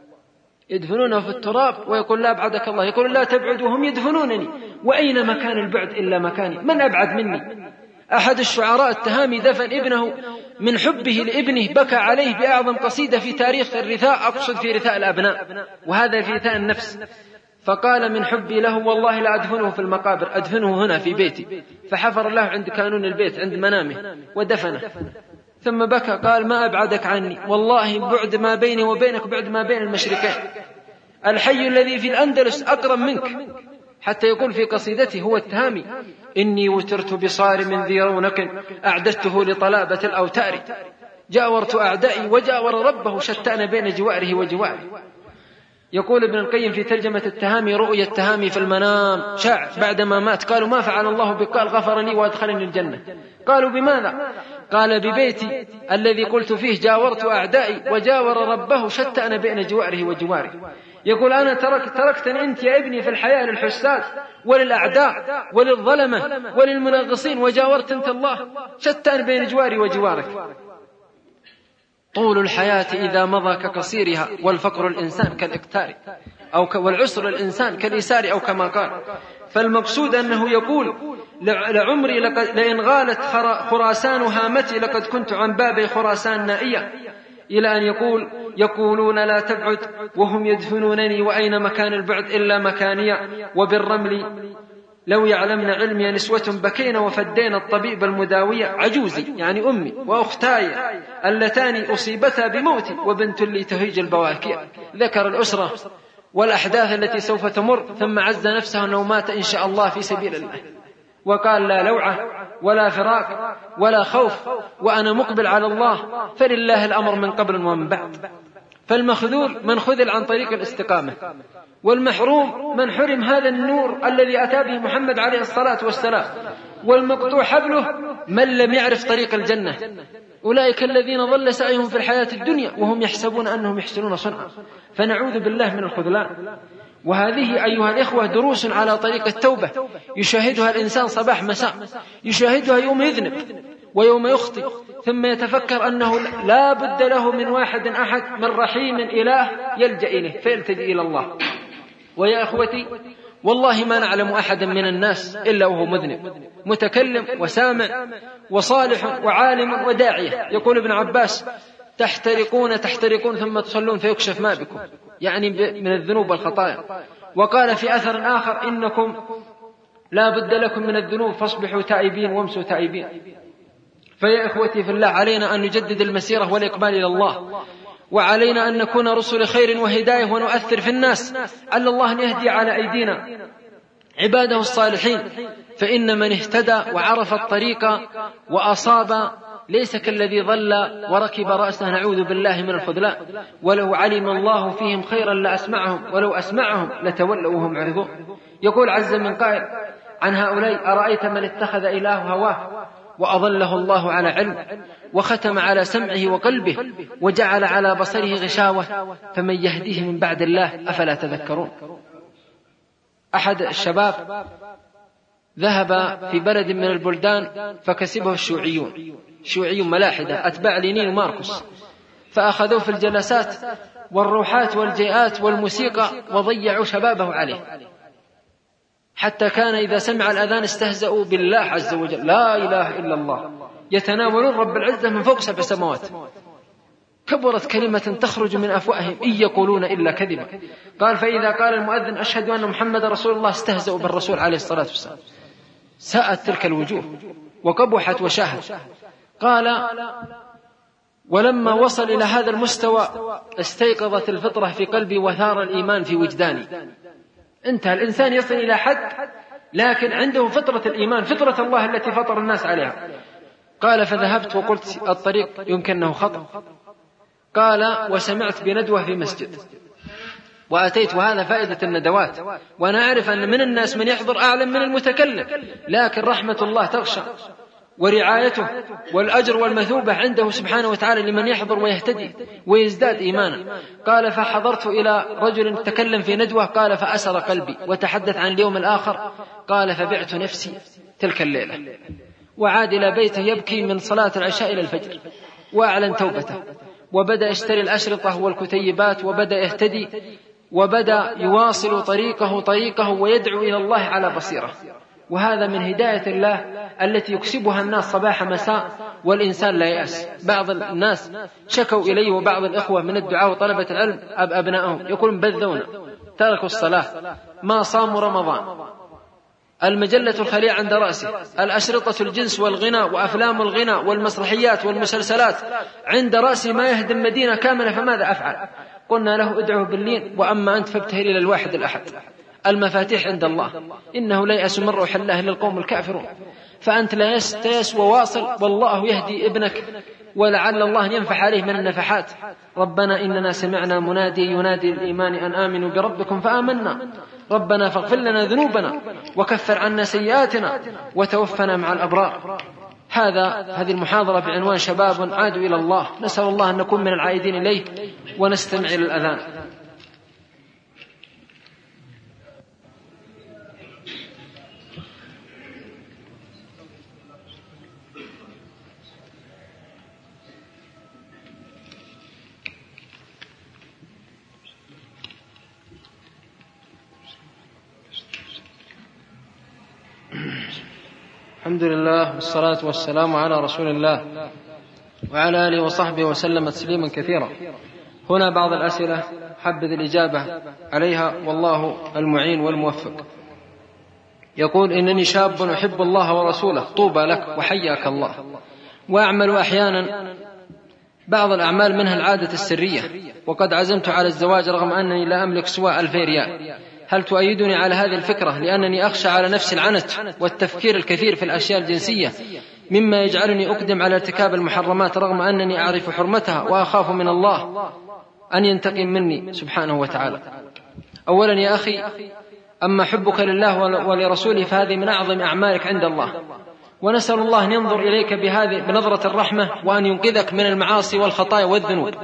يدفنونه في التراب ويقول لا أبعدك الله، يقول لا تبعد وهم يدفنونني وأين مكان البعد إلا مكاني، من أبعد مني. أحد الشعراء التهامي دفن ابنه من حبه لابنه بكى عليه بأعظم قصيدة في تاريخ الرثاء، أقصد في رثاء الأبناء، وهذا في رثاء النفس. فقال من حبي له والله لا أدفنه في المقابر، أدفنه هنا في بيتي. فحفر له عند كانون البيت عند منامه ودفنه. ثم بكى قال ما أبعدك عني، والله بعد ما بيني وبينك بعد ما بين المشرقين. الحي الذي في الأندلس أقرب منك. حتى يقول في قصيدته هو التهامي إني وترت بصارم ذي رونق أعددته لطلابة الأوتار، جاورت أعدائي وجاور ربه شتان بين جواره وجواره. يقول ابن القيم في ترجمة التهامي رؤيا التهامي في المنام شاع بعدما مات. قالوا ما فعل الله بك؟ قال غفر لي وادخلني الجنة. قالوا بماذا؟ قال ببيتي الذي قلت فيه جاورت أعدائي وجاور ربه شتان بين جواره وجواره. يقول أنا تركتني أنت يا ابني في الحياة للحساد وللأعداء وللظلمة وللمنغصين، وجاورت أنت الله، شتان بين جواري وجوارك. طول الحياة إذا مضى كقصيرها، والفقر الإنسان كالإكتار والعسر الإنسان كالإسار، أو كما قال. فالمقصود أنه يقول لعمري لئن غالت خراسان هامتي لقد كنت عن باب خراسان نائية، إلى أن يقولون لا تبعد وهم يدفنونني، وأين مكان البعد إلا مكانية، وبالرمل لو يعلمن علمي نسوة بكين وفدين الطبيب المداوية، عجوزي يعني أمي وأختاي اللتان أصيبتا بموتي، وبنت لي تهيج البواكي. ذكر الأسرة والأحداث التي سوف تمر، ثم عز نفسه أنه مات إن شاء الله في سبيل الله، وقال لا لوعة ولا فراق ولا خوف، وأنا مقبل على الله، فلله الأمر من قبل ومن بعد. فالمخذول من خذل عن طريق الاستقامة، والمحروم من حرم هذا النور الذي أتى به محمد عليه الصلاة والسلام، والمقطوع حبله من لم يعرف طريق الجنة. أولئك الذين ضل سعيهم في الحياة الدنيا وهم يحسبون أنهم يحسنون صنعا، فنعوذ بالله من الخذلان. وهذه أيها الإخوة دروس على طريق التوبة يشاهدها الإنسان صباح مساء، يشاهدها يوم يذنب ويوم يخطئ، ثم يتفكر أنه لا بد له من واحد أحد، من رحيم إله يلجأ إليه فيلتجئ إلى الله. ويا أخوتي والله ما نعلم أحدا من الناس إلا وهو مذنب، متكلم وسامع وصالح وعالم وداعية. يقول ابن عباس تحترقون ثم تصلون فيكشف ما بكم، يعني من الذنوب والخطايا. وقال في أثر آخر إنكم لا بد لكم من الذنوب فاصبحوا تائبين وامسوا تائبين. فيا إخوتي في الله علينا أن نجدد المسيرة والإقبال إلى الله، وعلينا أن نكون رسل خير وهداية ونؤثر في الناس، على الله أن يهدي على أيدينا عباده الصالحين. فإن من اهتدى وعرف الطريق وأصاب ليس كالذي ضل وركب رأسه، نعوذ بالله من الخذلان. ولو علم الله فيهم خيرا لأسمعهم، ولو أسمعهم لتولوا وهم معرضون. يقول عز من قائل عن هؤلاء أرأيت من اتخذ إله هواه وأضله الله على علم، وختم على سمعه وقلبه، وجعل على بصره غشاوة، فمن يهديه من بعد الله أفلا تذكرون. أحد الشباب ذهب في بلد من البلدان فكسبه الشيوعيون، شيوعي ملاحدة أتباع لينين وماركوس، فأخذوه في الجلسات والروحات والجيئات والموسيقى وضيعوا شبابه عليه، حتى كان إذا سمع الأذان استهزأوا بالله عز وجل، لا إله إلا الله، يتناولون رب العزة من فوق 7 سماوات. كبرت كلمة تخرج من أفواههم إن يقولون إلا كذبا. قال فإذا قال المؤذن أشهد أن محمد رسول الله استهزأوا بالرسول عليه الصلاة والسلام. ساءت تلك الوجوه وقبحت وشاهت. قال ولما وصل إلى هذا المستوى استيقظت الفطرة في قلبي وثار الإيمان في وجداني. انتهى الإنسان يصل إلى حد لكن عنده فطرة الإيمان، فطرة الله التي فطر الناس عليها. قال فذهبت وقلت الطريق يمكنه خطأ. قال وسمعت بندوة في مسجد وأتيت، وهذا فائدة الندوات. وأنا أعرف أن من الناس من يحضر أعلم من المتكلم، لكن رحمة الله تغشى ورعايته والأجر والمثوبة عنده سبحانه وتعالى لمن يحضر ويهتدي ويزداد إيمانا. قال فحضرت إلى رجل تكلم في ندوة، قال فأسر قلبي وتحدث عن اليوم الآخر. قال فبعت نفسي تلك الليلة، وعاد إلى بيته يبكي من صلاة العشاء إلى الفجر، وأعلن توبته، وبدأ يشتري الأشرطة والكتيبات، وبدأ يهتدي، وبدأ يواصل طريقه ويدعو إلى الله على بصيرة. وهذا من هداية الله التي يكسبها الناس صباح مساء والإنسان لا يأس. بعض الناس شكوا إلي وبعض الإخوة من الدعاء وطلبة العلم أبنائهم يقولون بذونا، تركوا الصلاة، ما صاموا رمضان، المجلة الخليعة عند رأسه، الأشرطة الجنس والغنى وأفلام الغنى والمسرحيات والمسلسلات عند رأسي، ما يهدم مدينة كاملة، فماذا أفعل؟ قلنا له ادعوه باللين، وأما أنت فابتهل إلى الواحد الأحد، المفاتيح عند الله، إنه لا يأس من روح الله إلا القوم الكافرون. فأنت لا يستيأس وواصل، والله يهدي ابنك، ولعل الله ينفح عليه من النفحات. ربنا إننا سمعنا منادي ينادي الإيمان أن آمنوا بربكم فآمنا، ربنا فاغفر لنا ذنوبنا وكفر عنا سيئاتنا وتوفنا مع الأبرار. هذه المحاضرة بعنوان شباب عادوا إلى الله. نسأل الله أن نكون من العائدين إليه ونستمع إلى الأذان. الحمد لله والصلاة والسلام على رسول الله وعلى آله وصحبه وسلم تسليما كثيرا. هنا بعض الأسئلة حبذ الإجابة عليها والله المعين والموفق. يقول: إنني شاب أحب الله ورسوله، طوبى لك وحياك الله، وأعمل أحيانا بعض الأعمال منها العادة السرية، وقد عزمت على الزواج رغم أنني لا أملك سوى 2000 ريال. هل تؤيدني على هذه الفكرة؟ لأنني أخشى على نفس العنت والتفكير الكثير في الأشياء الجنسية مما يجعلني أقدم على ارتكاب المحرمات رغم أنني أعرف حرمتها وأخاف من الله أن ينتقم مني سبحانه وتعالى. أولا يا أخي، أما حبك لله ولرسوله فهذه من أعظم أعمالك عند الله، ونسأل الله أن ينظر إليك بنظرة الرحمة وأن ينقذك من المعاصي والخطايا والذنوب.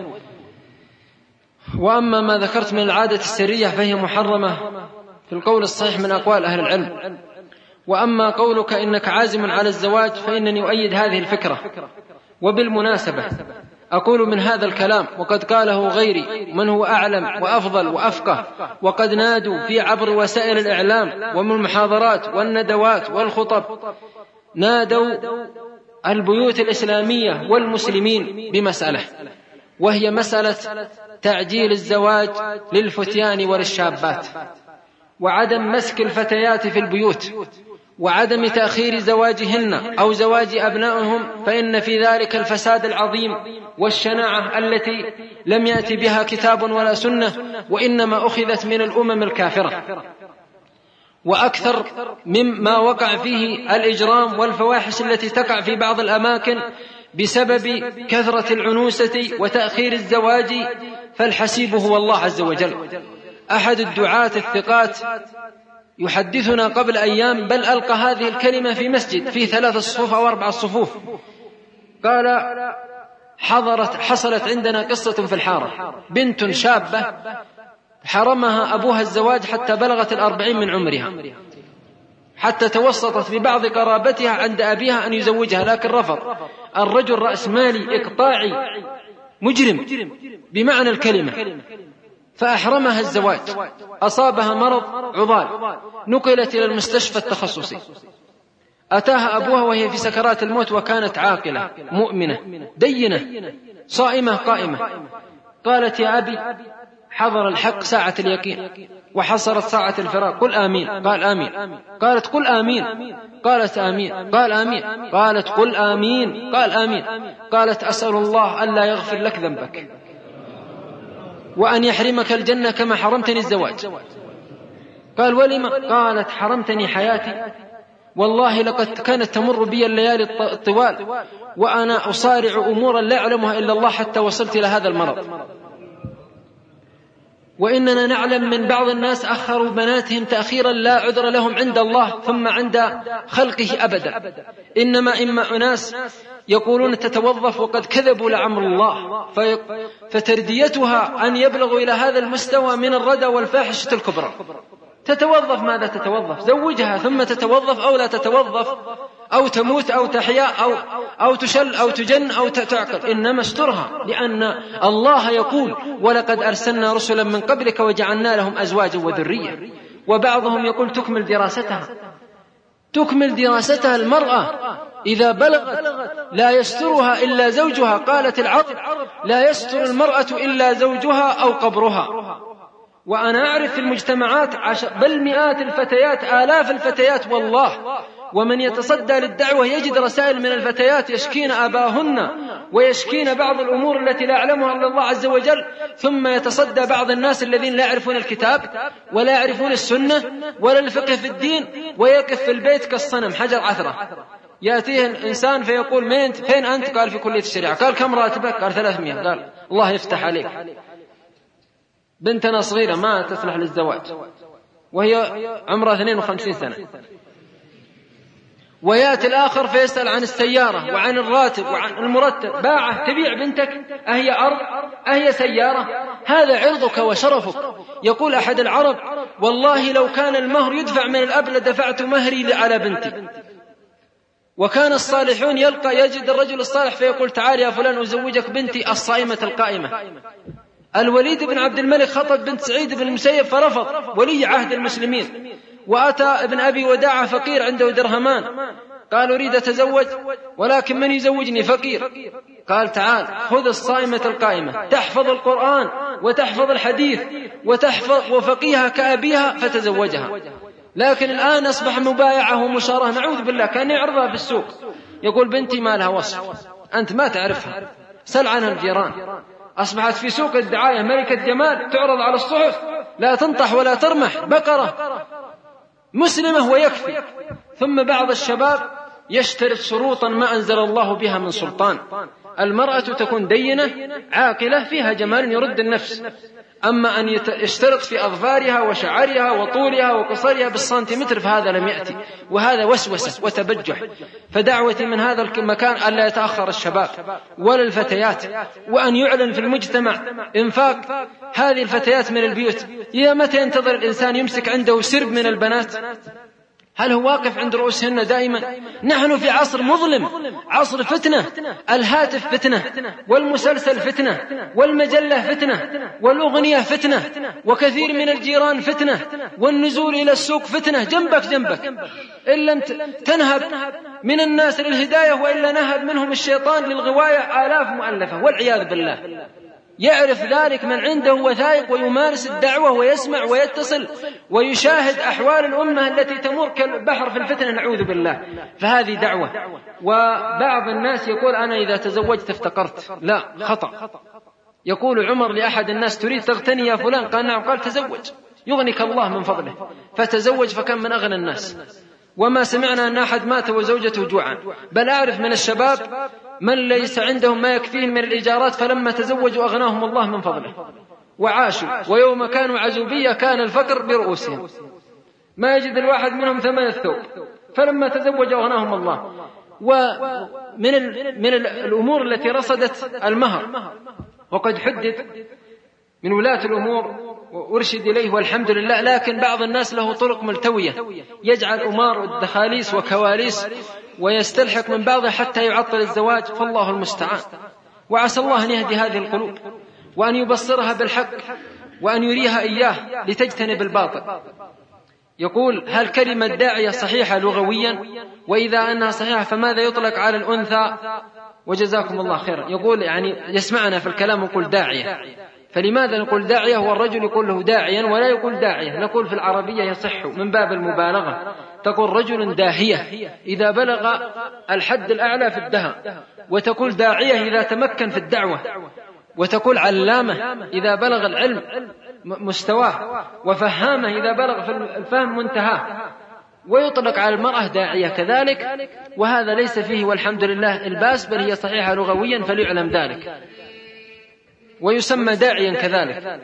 وأما ما ذكرت من العادة السرية فهي محرمة في القول الصحيح من أقوال أهل العلم. وأما قولك إنك عازم على الزواج فإنني أؤيد هذه الفكرة. وبالمناسبة أقول من هذا الكلام وقد قاله غيري من هو أعلم وأفضل وأفقه، وقد نادوا في عبر وسائل الإعلام ومن المحاضرات والندوات والخطب، نادوا البيوت الإسلامية والمسلمين بمسألة، وهي مسألة تعجيل الزواج للفتيان وللشابات، وعدم مسك الفتيات في البيوت، وعدم تأخير زواجهن أو زواج أبنائهم، فإن في ذلك الفساد العظيم والشناعة التي لم يأتي بها كتاب ولا سنة، وإنما أخذت من الأمم الكافرة، وأكثر مما وقع فيه الإجرام والفواحش التي تقع في بعض الأماكن بسبب كثرة العنوسة وتأخير الزواج، فالحسيب هو الله عز وجل. أحد الدعاة الثقات يحدثنا قبل أيام، بل ألقى هذه الكلمة في مسجد فيه 3 صفوف أو 4 صفوف، قال: حصلت عندنا قصة في الحارة، بنت شابة حرمها أبوها الزواج حتى بلغت 40 من عمرها، حتى توسطت ببعض قرابتها عند أبيها أن يزوجها، لكن رفض. الرجل رأس مالي إقطاعي مجرم بمعنى الكلمة، فأحرمها الزواج، أصابها مرض عضال، نقلت إلى المستشفى التخصصي، أتاها أبوها وهي في سكرات الموت، وكانت عاقلة مؤمنة دينة صائمة قائمة. قالت: يا أبي، حضر الحق ساعة اليقين وحصلت ساعة الفراق، قل آمين. قال آمين. قالت: قل آمين. قالت آمين. قال آمين. قالت: قل آمين. قال آمين. قالت: أسأل الله ألا يغفر لك ذنبك وأن يحرمك الجنة كما حرمتني الزواج. قال: ولما؟ قالت: حرمتني حياتي، والله لقد كانت تمر بي الليالي الطوال وأنا أصارع أمورا لا يعلمها إلا الله حتى وصلت إلى هذا المرض. وإننا نعلم من بعض الناس أخروا بناتهم تأخيرا لا عذر لهم عند الله ثم عند خلقه أبدا، إما أناس يقولون تتوظف وقد كذبوا لعمر الله، فترديتها أن يبلغوا إلى هذا المستوى من الردى والفاحشة الكبرى. تتوظف، ماذا تتوظف؟ زوجها ثم تتوظف أو لا تتوظف، أو تموت أو تحيا أو تشل أو تجن أو تعقل، إنما استرها، لأن الله يقول: ولقد أرسلنا رسلا من قبلك وجعلنا لهم أزواجا وذرية. وبعضهم يقول تكمل دراستها المرأة إذا بلغت لا يسترها إلا زوجها. قالت العرب: لا يستر المرأة إلا زوجها أو قبرها. وأنا أعرف في المجتمعات بل مئات الفتيات، آلاف الفتيات والله، ومن يتصدى للدعوة يجد رسائل من الفتيات يشكين آباهن ويشكين بعض الأمور التي لا يعلمها إلا الله عز وجل، ثم يتصدى بعض الناس الذين لا يعرفون الكتاب ولا يعرفون السنة ولا الفقه في الدين، ويقف في البيت كالصنم حجر عثرة. يأتيه الإنسان فيقول: فين أنت؟ قال: في كلية الشريعة. قال: كم راتبك؟ قال: 300. قال: الله يفتح عليك، بنتنا صغيرة ما تصلح للزواج وهي عمرها 52 سنة. ويأتي الآخر فيسأل عن السيارة وعن الراتب وعن المرتب. باعه، تبيع بنتك؟ أهي أرض؟ أهي سيارة؟ هذا عرضك وشرفك. يقول أحد العرب: والله لو كان المهر يدفع من الأب لدفعت مهري على بنتي. وكان الصالحون يجد الرجل الصالح فيقول: تعال يا فلان أزوجك بنتي الصائمة القائمة. الوليد بن عبد الملك خطب بنت سعيد بن المسيب فرفض، ولي عهد المسلمين. وأتى ابن أبي وداعة فقير عنده درهمان، قال أريد أتزوج ولكن من يزوجني فقير. قال تعال خذ الصائمة القائمة تحفظ القرآن وتحفظ الحديث وتحفظ وفقيها كأبيها فتزوجها. لكن الآن أصبح مبايعة ومشارة، نعوذ بالله، كان يعرضها في السوق، يقول بنتي ما لها وصف، أنت ما تعرفها، سل عنها الجيران. أصبحت في سوق الدعاية ملكة جمال، تعرض على الصحف، لا تنطح ولا ترمح، بقرة مسلمة ويكفي. ثم بعض الشباب يشترط شروطا ما أنزل الله بها من سلطان. المرأة تكون دينة عاقلة فيها جمال يرد النفس، أما أن يشترط في أظفارها وشعرها وطولها وقصرها بالسنتيمتر فهذا لم يأتي، وهذا وسوسة وتبجح. فدعوتي من هذا المكان ألا يتأخر الشباب ولا الفتيات، وأن يعلن في المجتمع إنفاق هذه الفتيات من البيوت. إلى متى ينتظر الإنسان يمسك عنده سرب من البنات؟ هل هو واقف عند رؤوسهن دائما؟ نحن في عصر مظلم، عصر فتنة، الهاتف فتنة، والمسلسل فتنة، والمجلة فتنة، والأغنية فتنة، وكثير من الجيران فتنة، والنزول إلى السوق فتنة، جنبك إن لم تنهب من الناس للهداية وإلا نهب منهم الشيطان للغواية آلاف مؤلفة والعياذ بالله. يعرف ذلك من عنده وثائق ويمارس الدعوة ويسمع ويتصل ويشاهد أحوال الأمة التي تمر كالبحر في الفتنة، نعوذ بالله. فهذه دعوة. وبعض الناس يقول أنا إذا تزوجت افتقرت، لا، خطأ. يقول عمر لأحد الناس تريد تغتني يا فلان؟ قال نعم. قال تزوج يغنيك الله من فضله، فتزوج فكم من أغنى الناس. وما سمعنا أن أحد مات وزوجته جوعا، بل أعرف من الشباب من ليس عندهم ما يكفيهم من الإيجارات فلما تزوجوا أغناهم الله من فضله وعاشوا، ويوم كانوا عزوبية كان الفقر برؤوسهم، ما يجد الواحد منهم ثمن الثوب، فلما تزوجوا أغناهم الله. ومن الأمور التي رصدت المهر، وقد حدد من ولاة الأمور وأرشد إليه والحمد لله، لكن بعض الناس له طرق ملتوية، يجعل أمار الدخاليس وكواليس ويستلحق من بعضها حتى يعطل الزواج، فالله المستعان. وعسى الله أن يهدي هذه القلوب وأن يبصرها بالحق وأن يريها إياه لتجتنب الباطل. يقول هل كلمة داعية صحيحة لغويا؟ وإذا أنها صحيحة فماذا يطلق على الأنثى؟ وجزاكم الله خيرا. يقول يعني يسمعنا في الكلام نقول داعية، فلماذا نقول داعية والرجل يقول له داعيا ولا يقول داعية؟ نقول في العربية يصح من باب المبالغة، تقول رجل داهية إذا بلغ الحد الأعلى في الدهاء، وتقول داعية إذا تمكن في الدعوة، وتقول علامة إذا بلغ العلم مستواه، وفهامة إذا بلغ في الفهم منتهاه. ويطلق على المرأة داعية كذلك، وهذا ليس فيه والحمد لله الباس، بل هي صحيحة لغويا فليعلم ذلك. ويسمى داعيا كذلك.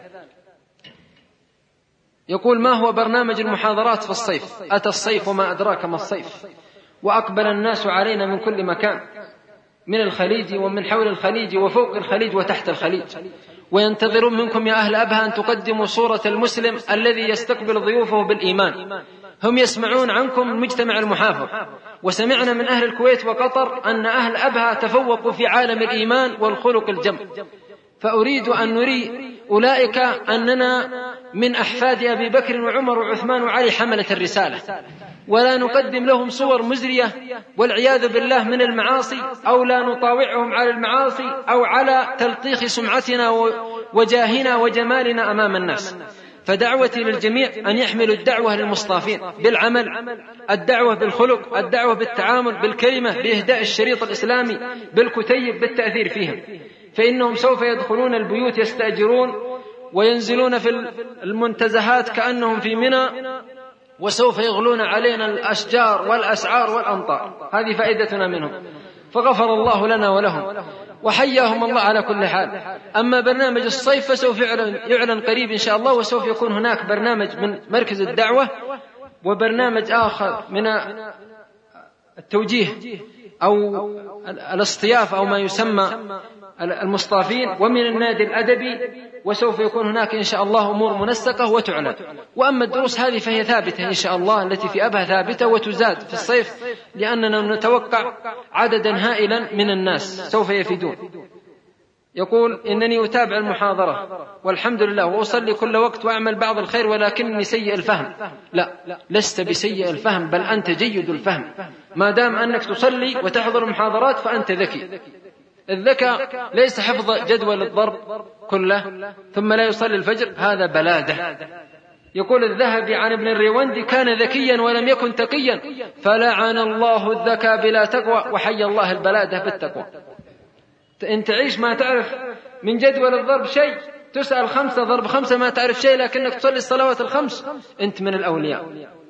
يقول ما هو برنامج المحاضرات في الصيف؟ أتى الصيف وما أدراك ما الصيف، وأقبل الناس علينا من كل مكان، من الخليج ومن حول الخليج وفوق الخليج وتحت الخليج، وينتظرون منكم يا أهل أبها أن تقدموا صورة المسلم الذي يستقبل ضيوفه بالإيمان. هم يسمعون عنكم من مجتمع المحافظ، وسمعنا من أهل الكويت وقطر أن أهل أبها تفوقوا في عالم الإيمان والخلق الجم، فأريد أن نري أولئك أننا من أحفاد أبي بكر وعمر وعثمان وعلي حملة الرسالة، ولا نقدم لهم صور مزرية والعياذ بالله من المعاصي، أو لا نطاوعهم على المعاصي أو على تلطيخ سمعتنا وجاهنا وجمالنا أمام الناس. فدعوتي للجميع أن يحملوا الدعوة للمصطافين بالعمل، الدعوة بالخلق، الدعوة بالتعامل، بالكلمة، بإهداء الشريط الإسلامي، بالكتيب، بالتأثير فيهم، فإنهم سوف يدخلون البيوت يستأجرون وينزلون في المنتزهات كأنهم في منى، وسوف يغلون علينا الأشجار والأسعار والأمطار. هذه فائدتنا منهم، فغفر الله لنا ولهم وحياهم الله على كل حال. أما برنامج الصيف فسوف يعلن قريب إن شاء الله، وسوف يكون هناك برنامج من مركز الدعوة وبرنامج آخر من التوجيه أو الاصطياف أو ما يسمى المصطافين، ومن النادي الأدبي، وسوف يكون هناك إن شاء الله أمور منسقة وتعلن. وأما الدروس هذه فهي ثابتة إن شاء الله، التي في أبها ثابتة وتزاد في الصيف، لأننا نتوقع عددا هائلا من الناس سوف يفيدون. يقول: إنني أتابع المحاضرة والحمد لله وأصلي كل وقت وأعمل بعض الخير، ولكنني سيء الفهم. لا، لست بسيء الفهم، بل أنت جيد الفهم. ما دام أنك تصلي وتحضر المحاضرات فأنت ذكي. الذكاء ليس حفظ جدول الضرب كله ثم لا يصلي الفجر، هذا بلادة. يقول الذهبي عن ابن الريوندي: كان ذكيا ولم يكن تقيا، فلعن الله الذكاء بلا تقوى وحي الله البلادة بالتقوى. أنت تعيش ما تعرف من جدول الضرب شيء، تسأل 5 ضرب 5 ما تعرف شيء، لكنك تصلي الصلوات ال5، أنت من الأولياء.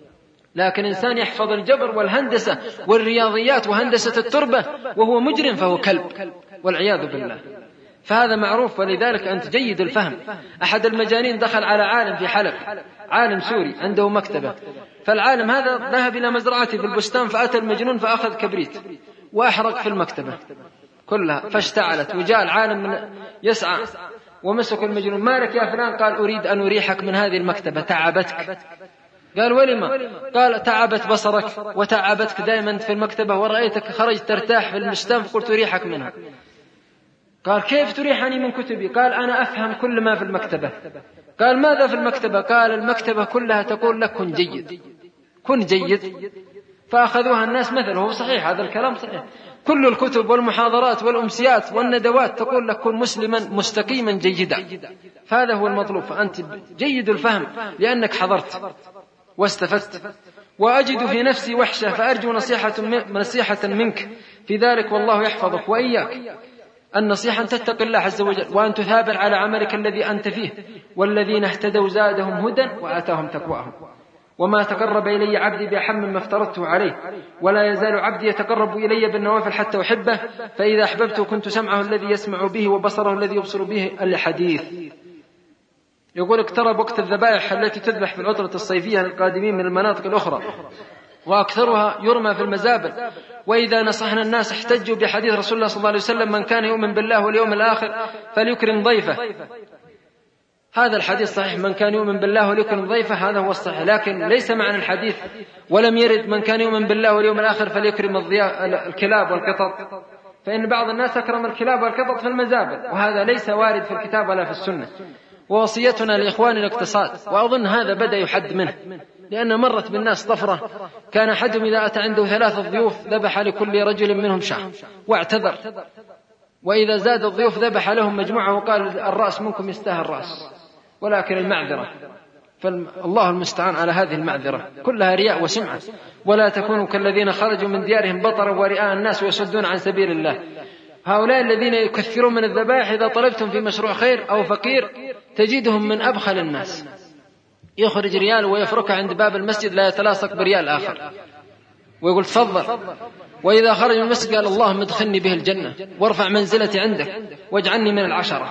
لكن إنسان يحفظ الجبر والهندسة والرياضيات وهندسة التربة وهو مجرم فهو كلب والعياذ بالله. فهذا معروف، ولذلك أنت جيد الفهم. أحد المجانين دخل على عالم في حلب، عالم سوري عنده مكتبة، فالعالم هذا ذهب إلى مزرعته في البستان، فأتى المجنون فأخذ كبريت وأحرق في المكتبة كلها فاشتعلت، وجاء العالم يسعى ومسك المجنون: مالك يا فلان؟ قال: أريد أن أريحك من هذه المكتبة، تعبتك. قال: ولما؟ قال: تعبت بصرك وتعبتك دائما في المكتبة، ورأيتك خرجت ترتاح في البستان فقلت أريحك منها. قال: كيف تريحني من كتبي؟ قال: أنا أفهم كل ما في المكتبة. قال: ماذا في المكتبة؟ قال: المكتبة كلها تقول لك كن جيد، كن جيد. فأخذوها الناس مثله، هو صحيح، هذا الكلام صحيح. كل الكتب والمحاضرات والأمسيات والندوات تقول لك كن مسلما مستقيما جيدا. فهذا هو المطلوب. فأنت جيد الفهم لأنك حضرت واستفدت. وأجد في نفسي وحشة، فأرجو نصيحة منك في ذلك، والله يحفظك وإياك. النصيحة أن تتقي الله عز وجل، وأن تثابر على عملك الذي أنت فيه. والذين اهتدوا زادهم هدى وآتاهم تقواهم. وما تقرب إلي عبدي بأحب مما افترضته عليه، ولا يزال عبدي يتقرب إلي بالنوافل حتى أحبه، فإذا أحببته كنت سمعه الذي يسمع به وبصره الذي يبصر به. الحديث. يقول: اقترب وقت الذبائح التي تذبح في العطلة الصيفية للقادمين من المناطق الأخرى، وأكثرها يرمى في المزابل. وإذا نصحنا الناس احتجوا بحديث رسول الله صلى الله عليه وسلم: من كان يؤمن بالله واليوم الآخر فليكرم ضيفه. هذا الحديث صحيح، من كان يؤمن بالله وليكرم ضيفه، هذا هو الصحيح. لكن ليس معنى الحديث ولم يرد من كان يؤمن بالله واليوم الآخر فليكرم الكلاب والقطط، فإن بعض الناس أكرم الكلاب والقطط في المزابل، وهذا ليس وارد في الكتاب ولا في السنة. ووصيتنا لإخوان الاقتصاد، وأظن هذا بدأ يحد منه، لأن مرت بالناس طفرة، كان أحدهم إذا أتى عنده 3 ضيوف ذبح لكل رجل منهم شاة واعتذر، وإذا زاد الضيوف ذبح لهم مجموعة وقال: الرأس منكم يستاهل رأس، ولكن المعذرة. فالله المستعان على هذه المعذرة، كلها رياء وسمعة. ولا تكونوا كالذين خرجوا من ديارهم بطرا ورئاء الناس ويصدون عن سبيل الله. هؤلاء الذين يكثرون من الذبائح إذا طلبتم في مشروع خير أو فقير تجدهم من أبخل الناس، يخرج ريال ويفركها عند باب المسجد لا يتلاصق بريال آخر ويقول: تفضل. وإذا خرج من المسجد قال: اللهم ادخلني به الجنة وارفع منزلتي عندك واجعلني من 10.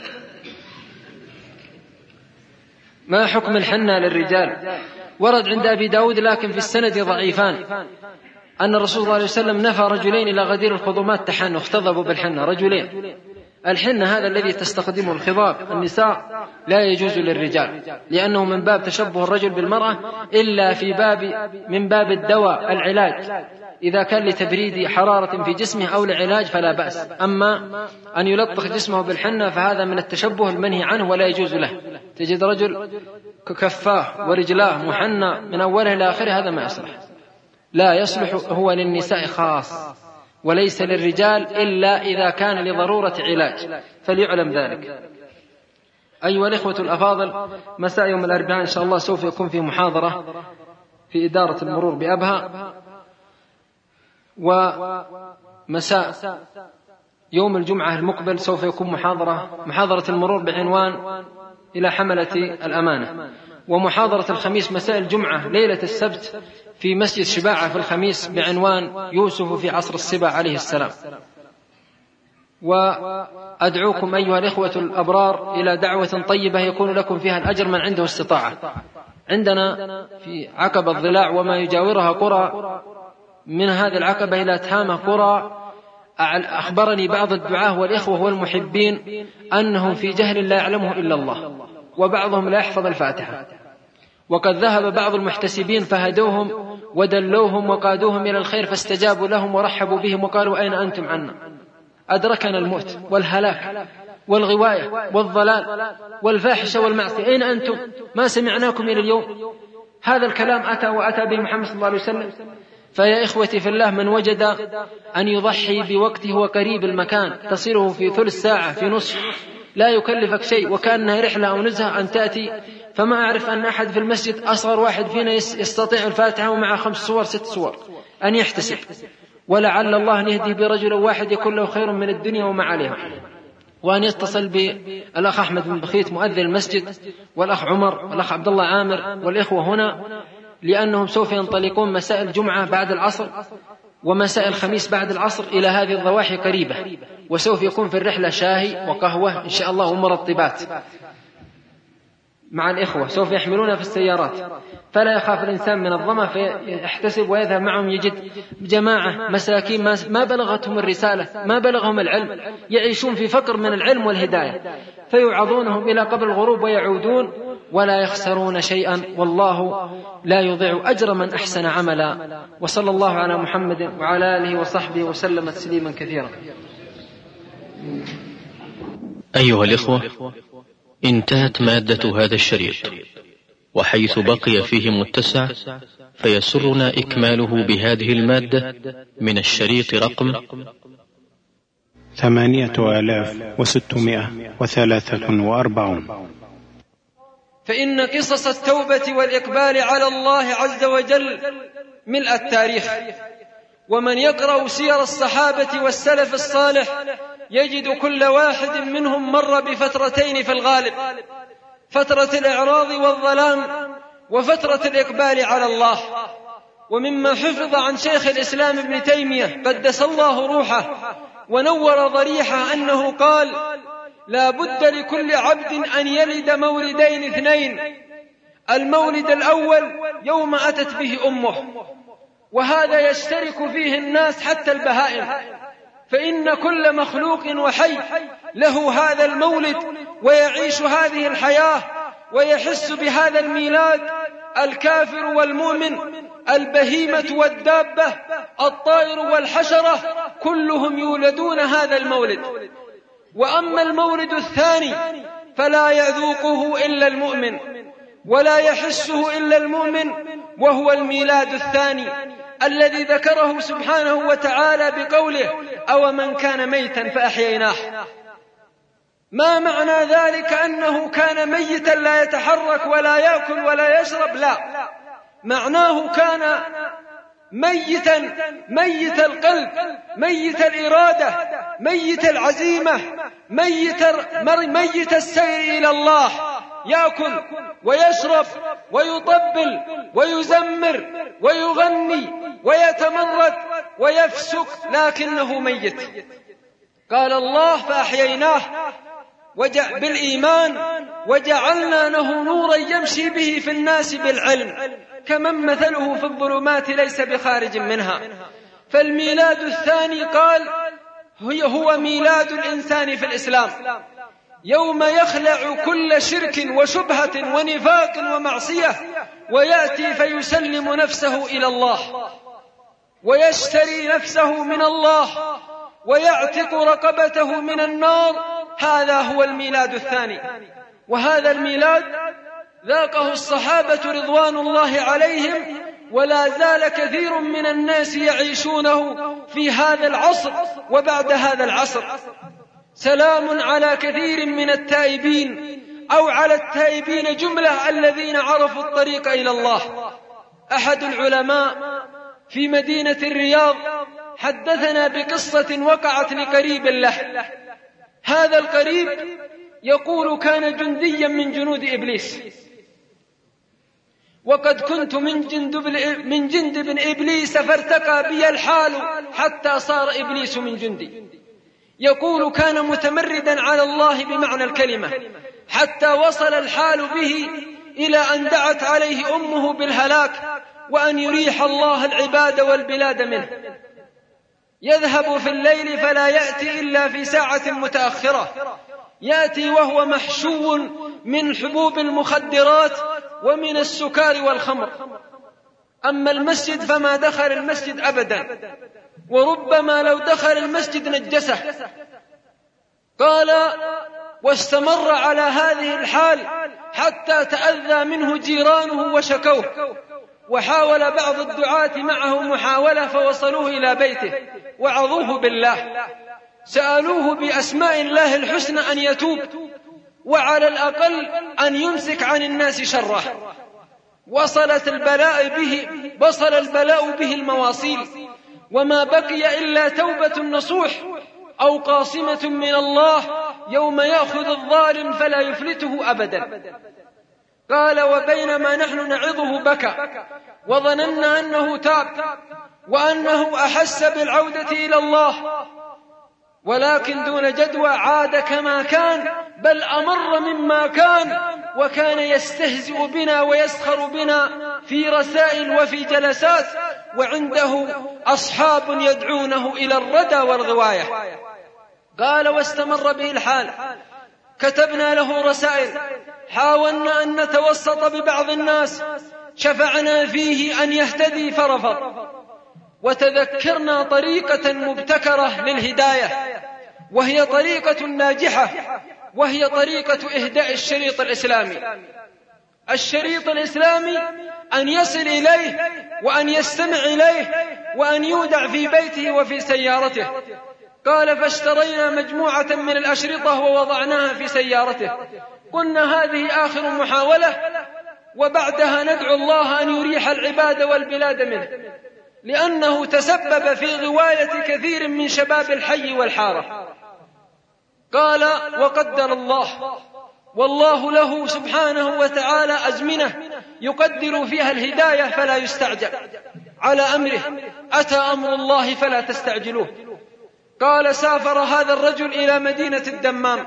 ما حكم الحنة للرجال؟ ورد عند أبي داود لكن في السند ضعيفان أن الرسول صلى الله عليه وسلم نفى رجلين إلى غدير الخضمات تحنوا، اختضبوا بالحنة رجلين. الحنة هذا الذي تستخدمه الخضاب النساء لا يجوز للرجال، لأنه من باب تشبه الرجل بالمرأة، إلا من باب الدواء العلاج، إذا كان لتبريد حرارة في جسمه أو لعلاج فلا بأس. أما أن يلطخ جسمه بالحنة فهذا من التشبه المنهي عنه ولا يجوز له. تجد رجل كفاه ورجلاه محنى من أوله إلى آخره، هذا ما يصلح، لا يصلح، هو للنساء خاص وليس للرجال إلا إذا كان لضرورة علاج، فليعلم ذلك. أيها الإخوة الأفاضل، مساء يوم الأربعاء إن شاء الله سوف يكون في محاضرة في إدارة المرور بأبها، ومساء يوم الجمعة المقبل سوف يكون محاضرة المرور بعنوان إلى حملة الأمانة، ومحاضرة الخميس مساء الجمعة ليلة السبت في مسجد شباعة في الخميس بعنوان يوسف في عصر السبع عليه السلام. وأدعوكم أيها الإخوة الأبرار إلى دعوة طيبة يكون لكم فيها الأجر من عنده استطاعة. عندنا في عقبة الضلاع وما يجاورها قرى، من هذه العقبة إلى تهامة قرى، أخبرني بعض الدعاة والإخوة والمحبين أنهم في جهل لا يعلمه إلا الله، وبعضهم لا يحفظ الفاتحة، وقد ذهب بعض المحتسبين فهدوهم ودلوهم وقادوهم إلى الخير، فاستجابوا لهم ورحبوا بهم وقالوا: أين أنتم عنا؟ أدركنا الموت والهلاك والغواية والضلال والفاحشة والمعصية، أين أنتم؟ ما سمعناكم إلى اليوم. هذا الكلام أتى به محمد صلى الله عليه وسلم. فيا إخوتي في الله، من وجد أن يضحي بوقته وقريب المكان تصيره في ثلث ساعة، في نصف، لا يكلفك شيء، وكأنها رحلة أو نزهة أن تأتي. فما أعرف أن أحد في المسجد أصغر واحد فينا يستطيع الفاتحة ومع 5 صور 6 صور أن يحتسب، ولعل الله أن يهدي برجل واحد يكون له خير من الدنيا وما عليها. وأن يتصل بالأخ أحمد بن بخيت مؤذن المسجد، والأخ عمر والأخ عبد الله عامر والإخوة هنا، لأنهم سوف ينطلقون مساء الجمعة بعد العصر ومساء الخميس بعد العصر إلى هذه الضواحي قريبة، وسوف يكون في الرحلة شاي وقهوة إن شاء الله ومرطبات مع الإخوة، سوف يحملونها في السيارات، فلا يخاف الإنسان من الظمأ فيحتسب ويذهب معهم. يجد جماعة مساكين ما بلغتهم الرسالة، ما بلغهم العلم، يعيشون في فقر من العلم والهداية، فيعظونهم إلى قبل الغروب ويعودون ولا يخسرون شيئا، والله لا يضيع أجر من أحسن عملا. وصلى الله على محمد وعلى آله وصحبه وسلم تسليما كثيرا. أيها الإخوة، انتهت مادة هذا الشريط، وحيث بقي فيه متسع فيسرنا إكماله بهذه المادة من الشريط رقم 8643. فإن قصص التوبة والإقبال على الله عز وجل ملء التاريخ، ومن يقرأ سير الصحابة والسلف الصالح يجد كل واحد منهم مر بفترتين في الغالب: فترة الإعراض والظلام، وفترة الإقبال على الله. ومما حفظ عن شيخ الإسلام ابن تيمية قدس الله روحه ونور ضريحه أنه قال: لا بد لكل عبد أن يلد مولدين 2، المولد الأول يوم أتت به أمه، وهذا يشترك فيه الناس حتى البهائم، فإن كل مخلوق وحي له هذا المولد ويعيش هذه الحياة ويحس بهذا الميلاد. الكافر والمؤمن، البهيمة والدابة، الطائر والحشرة، كلهم يولدون هذا المولد. وأما المولد الثاني فلا يذوقه إلا المؤمن ولا يحسه إلا المؤمن، وهو الميلاد الثاني الذي ذكره سبحانه وتعالى بقوله: أو من كان ميتا فأحييناه. ما معنى ذلك أنه كان ميتا لا يتحرك ولا يأكل ولا يشرب؟ لا، معناه كان ميتا، ميت القلب، ميت الإرادة، ميت العزيمة، ميت السير إلى الله، يأكل ويشرب ويطبل ويزمر ويغني ويتمرد ويفسق، لكنه ميت. قال الله: فأحييناه بالإيمان وجعلنا له نورا يمشي به في الناس بالعلم كمن مثله في الظلمات ليس بخارج منها. فالميلاد الثاني قال هو ميلاد الإنسان في الإسلام، يوم يخلع كل شرك وشبهة ونفاق ومعصية ويأتي فيسلم نفسه إلى الله ويشتري نفسه من الله ويعتق رقبته من النار. هذا هو الميلاد الثاني، وهذا الميلاد ذاقه الصحابة رضوان الله عليهم، ولا زال كثير من الناس يعيشونه في هذا العصر وبعد هذا العصر. سلام على كثير من التائبين، أو على التائبين جملة الذين عرفوا الطريق إلى الله. أحد العلماء في مدينة الرياض حدثنا بقصة وقعت لقريب له. هذا القريب يقول: كان جنديا من جنود إبليس، وقد كنت من جند بن إبليس فارتقى بي الحال حتى صار إبليس من جندي. يقول: كان متمردا على الله بمعنى الكلمة، حتى وصل الحال به إلى أن دعت عليه أمه بالهلاك وأن يريح الله العباد والبلاد منه. يذهب في الليل فلا يأتي إلا في ساعة متأخرة، يأتي وهو محشو من حبوب المخدرات ومن السكار والخمر. أما المسجد فما دخل المسجد أبدا، وربما لو دخل المسجد نجسه. قال: واستمر على هذه الحال حتى تأذى منه جيرانه وشكوه، وحاول بعض الدعاة معه محاولة فوصلوه إلى بيته وعظوه بالله، سألوه بأسماء الله الحسنى أن يتوب، وعلى الأقل أن يمسك عن الناس شره. وصل البلاء به المواصيل، وما بقي إلا توبة نصوح أو قاصمة من الله يوم يأخذ الظالم فلا يفلته أبدا. قال: وبينما نحن نعظه بكى، وظننا أنه تاب وأنه أحس بالعودة إلى الله، ولكن دون جدوى عاد كما كان، بل أمر مما كان، وكان يستهزئ بنا ويسخر بنا في رسائل وفي جلسات، وعنده أصحاب يدعونه إلى الردى والغواية. قال: واستمر به الحال، كتبنا له رسائل، حاولنا أن نتوسط ببعض الناس، شفعنا فيه أن يهتدي فرفض، وتذكرنا طريقة مبتكرة للهداية، وهي طريقة ناجحة، وهي طريقة إهداء الشريط الإسلامي. الشريط الإسلامي أن يصل إليه وأن يستمع إليه وأن يودع في بيته وفي سيارته. قال: فاشترينا مجموعة من الأشرطة ووضعناها في سيارته. قلنا هذه آخر محاولة، وبعدها ندعو الله أن يريح العباد والبلاد منه، لأنه تسبب في غواية كثير من شباب الحي والحارة. قال: وقدر الله، والله له سبحانه وتعالى أزمنة يقدر فيها الهداية فلا يستعجل على أمره، أتى أمر الله فلا تستعجلوه. قال: سافر هذا الرجل إلى مدينة الدمام،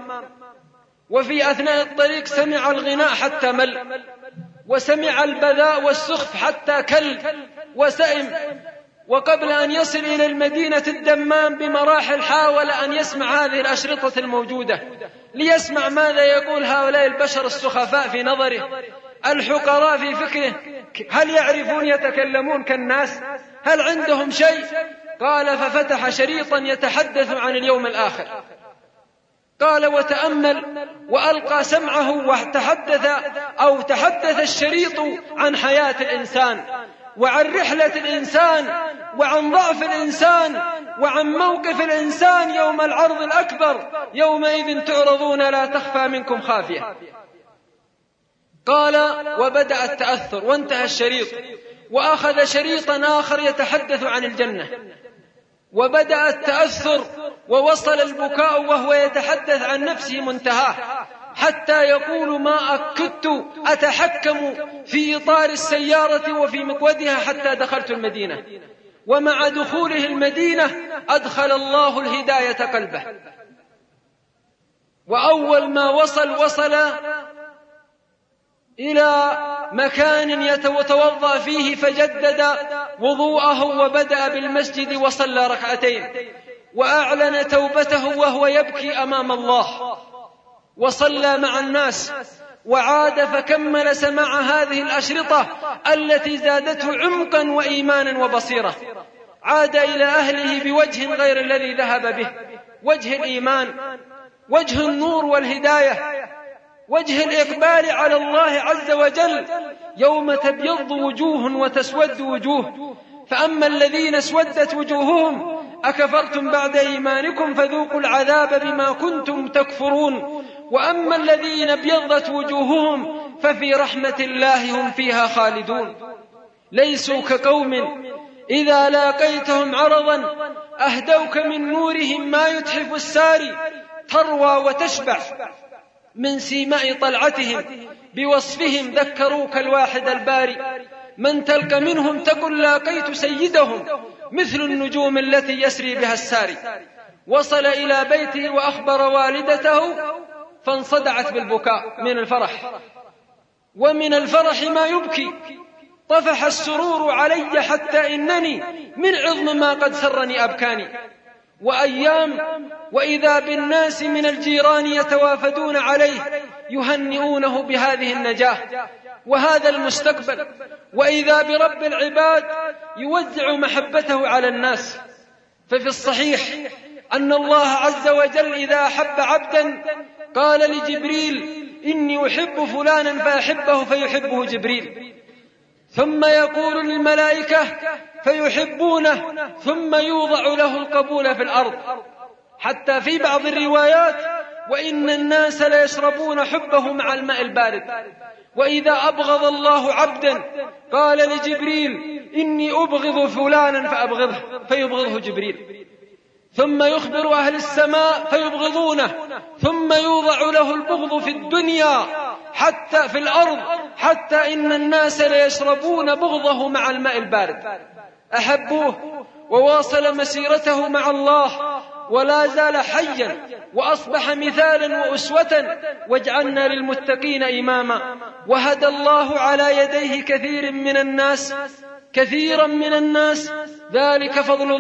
وفي أثناء الطريق سمع الغناء حتى مل، وسمع البذاء والسخف حتى كل وسئم، وقبل أن يصل إلى المدينة الدمام بمراحل حاول أن يسمع هذه الأشرطة الموجودة، ليسمع ماذا يقول هؤلاء البشر السخفاء في نظره، الحقراء في فكره، هل يعرفون يتكلمون كالناس؟ هل عندهم شيء؟ قال: ففتح شريطا يتحدث عن اليوم الآخر. قال: وتأمل وألقى سمعه تحدث الشريط عن حياة الإنسان، وعن رحلة الإنسان، وعن ضعف الإنسان، وعن موقف الإنسان يوم العرض الأكبر، يومئذ تعرضون لا تخفى منكم خافية. قال: وبدأ التأثر، وانتهى الشريط، وأخذ شريطا آخر يتحدث عن الجنة، وبدأ التأثر، ووصل البكاء وهو يتحدث عن نفسه منتهاه، حتى يقول: ما كدت أتحكم في إطار السيارة وفي مقودها حتى دخلت المدينة، ومع دخوله المدينة أدخل الله الهداية قلبه. وأول ما وصل إلى مكان يتوضأ فيه، فجدد وضوءه وبدأ بالمسجد وصلى ركعتين، وأعلن توبته وهو يبكي أمام الله، وصلى مع الناس، وعاد فكمل سماع هذه الأشرطة التي زادته عمقا وإيمانا وبصيرة. عاد إلى أهله بوجه غير الذي ذهب به، وجه الإيمان، وجه النور والهداية، وجه الإقبال على الله عز وجل، يوم تبيض وجوه وتسود وجوه. فأما الذين اسودت وجوههم أكفرتم بعد إيمانكم فذوقوا العذاب بما كنتم تكفرون، وأما الذين ابيضت وجوههم ففي رحمة الله هم فيها خالدون. ليسوا كقوم إذا لاقيتهم عرضا أهدوك من نورهم ما يتحف الساري، تروى وتشبع من سيماء طلعتهم، بوصفهم ذكروك الواحد الباري، من تلك منهم تقل لاقيت سيدهم، مثل النجوم التي يسري بها الساري. وصل إلى بيته وأخبر والدته فانصدعت بالبكاء من الفرح، ومن الفرح ما يبكي، طفح السرور علي حتى إنني من عظم ما قد سرني أبكاني. وأيام وإذا بالناس من الجيران يتوافدون عليه يهنئونه بهذه النجاة وهذا المستقبل، وإذا برب العباد يوزع محبته على الناس. ففي الصحيح أن الله عز وجل إذا أحب عبدا قال لجبريل: إني أحب فلانا فأحبه، فيحبه جبريل، ثم يقول للملائكة فيحبونه، ثم يوضع له القبول في الأرض. حتى في بعض الروايات: وإن الناس ليشربون حبه مع الماء البارد. وإذا أبغض الله عبدا قال لجبريل: إني أبغض فلانا فأبغضه، فيبغضه جبريل، ثم يخبر أهل السماء فيبغضونه، ثم يوضع له البغض في الدنيا حتى في الأرض، حتى إن الناس ليشربون بغضه مع الماء البارد. أحبوه وواصل مسيرته مع الله ولا زال حيا، وأصبح مثالا وأسوة، واجعلنا للمتقين إماما. وهدى الله على يديه كثيرا من الناس. ذلك فضل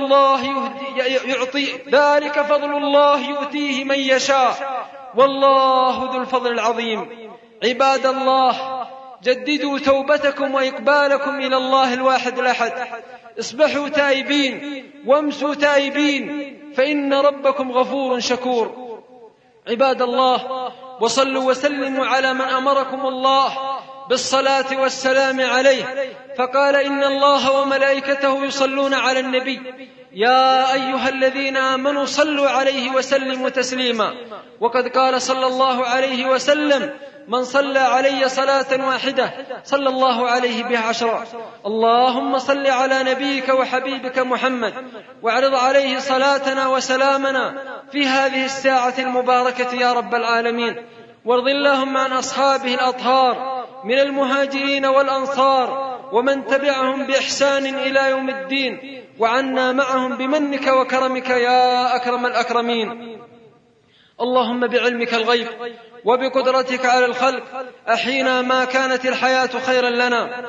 الله يؤتيه من يشاء، والله ذو الفضل العظيم. عباد الله، جددوا توبتكم وإقبالكم إلى الله الواحد الأحد. اصبحوا تائبين وامسوا تائبين، فإن ربكم غفور شكور. عباد الله، وصلوا وسلموا على من أمركم الله بالصلاة والسلام عليه، فقال: إن الله وملائكته يصلون على النبي، يا أيها الذين آمنوا صلوا عليه وسلموا تسليما. وقد قال صلى الله عليه وسلم: من صلى علي صلاة واحدة صلى الله عليه بها 10. اللهم صل على نبيك وحبيبك محمد، واعرض عليه صلاتنا وسلامنا في هذه الساعة المباركة يا رب العالمين. وارض اللهم عن أصحابه الأطهار من المهاجرين والأنصار ومن تبعهم بإحسان إلى يوم الدين، وعنا معهم بمنك وكرمك يا أكرم الأكرمين. اللهم بعلمك الغيب وبقدرتك على الخلق أحينا ما كانت الحياة خيرا لنا،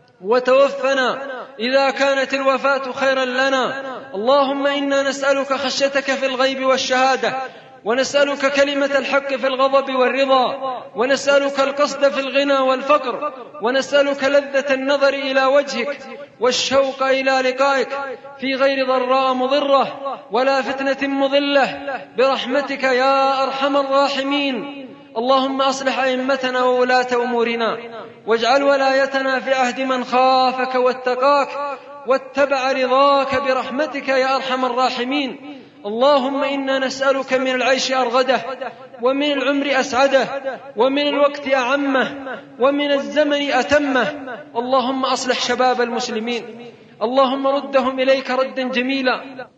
وتوفنا إذا كانت الوفاة خيرا لنا. اللهم إنا نسألك خشيتك في الغيب والشهادة، ونسألك كلمة الحق في الغضب والرضا، ونسألك القصد في الغنى والفقر، ونسألك لذة النظر إلى وجهك والشوق إلى لقائك في غير ضراء مضرة ولا فتنة مضلة، برحمتك يا أرحم الراحمين. اللهم أصلح أئمتنا وولاة أمورنا، واجعل ولايتنا في عهد من خافك واتقاك واتبع رضاك برحمتك يا أرحم الراحمين. اللهم إنا نسألك من العيش أرغده، ومن العمر أسعده، ومن الوقت أعمه، ومن الزمن أتمه. اللهم أصلح شباب المسلمين، اللهم ردهم إليك ردا جميلا.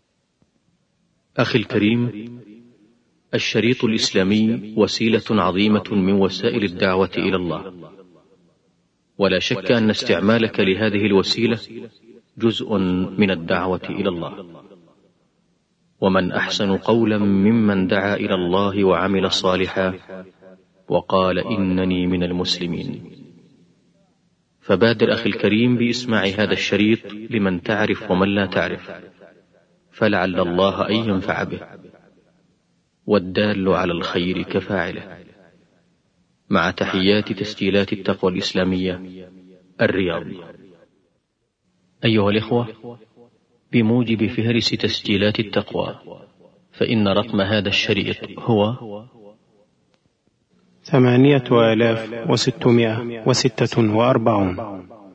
أخي الكريم، الشريط الإسلامي وسيلة عظيمة من وسائل الدعوة إلى الله، ولا شك أن استعمالك لهذه الوسيلة جزء من الدعوة إلى الله. ومن أحسن قولا ممن دعا إلى الله وعمل صالحا وقال إنني من المسلمين. فبادر أخي الكريم بإسماع هذا الشريط لمن تعرف ومن لا تعرف، فلعل الله أن ينفع به، والدال على الخير كفاعله. مع تحيات تسجيلات التقوى الإسلامية، الرياض. أيها الإخوة، بموجب فهرس تسجيلات التقوى، فإن رقم هذا الشريط هو 8646.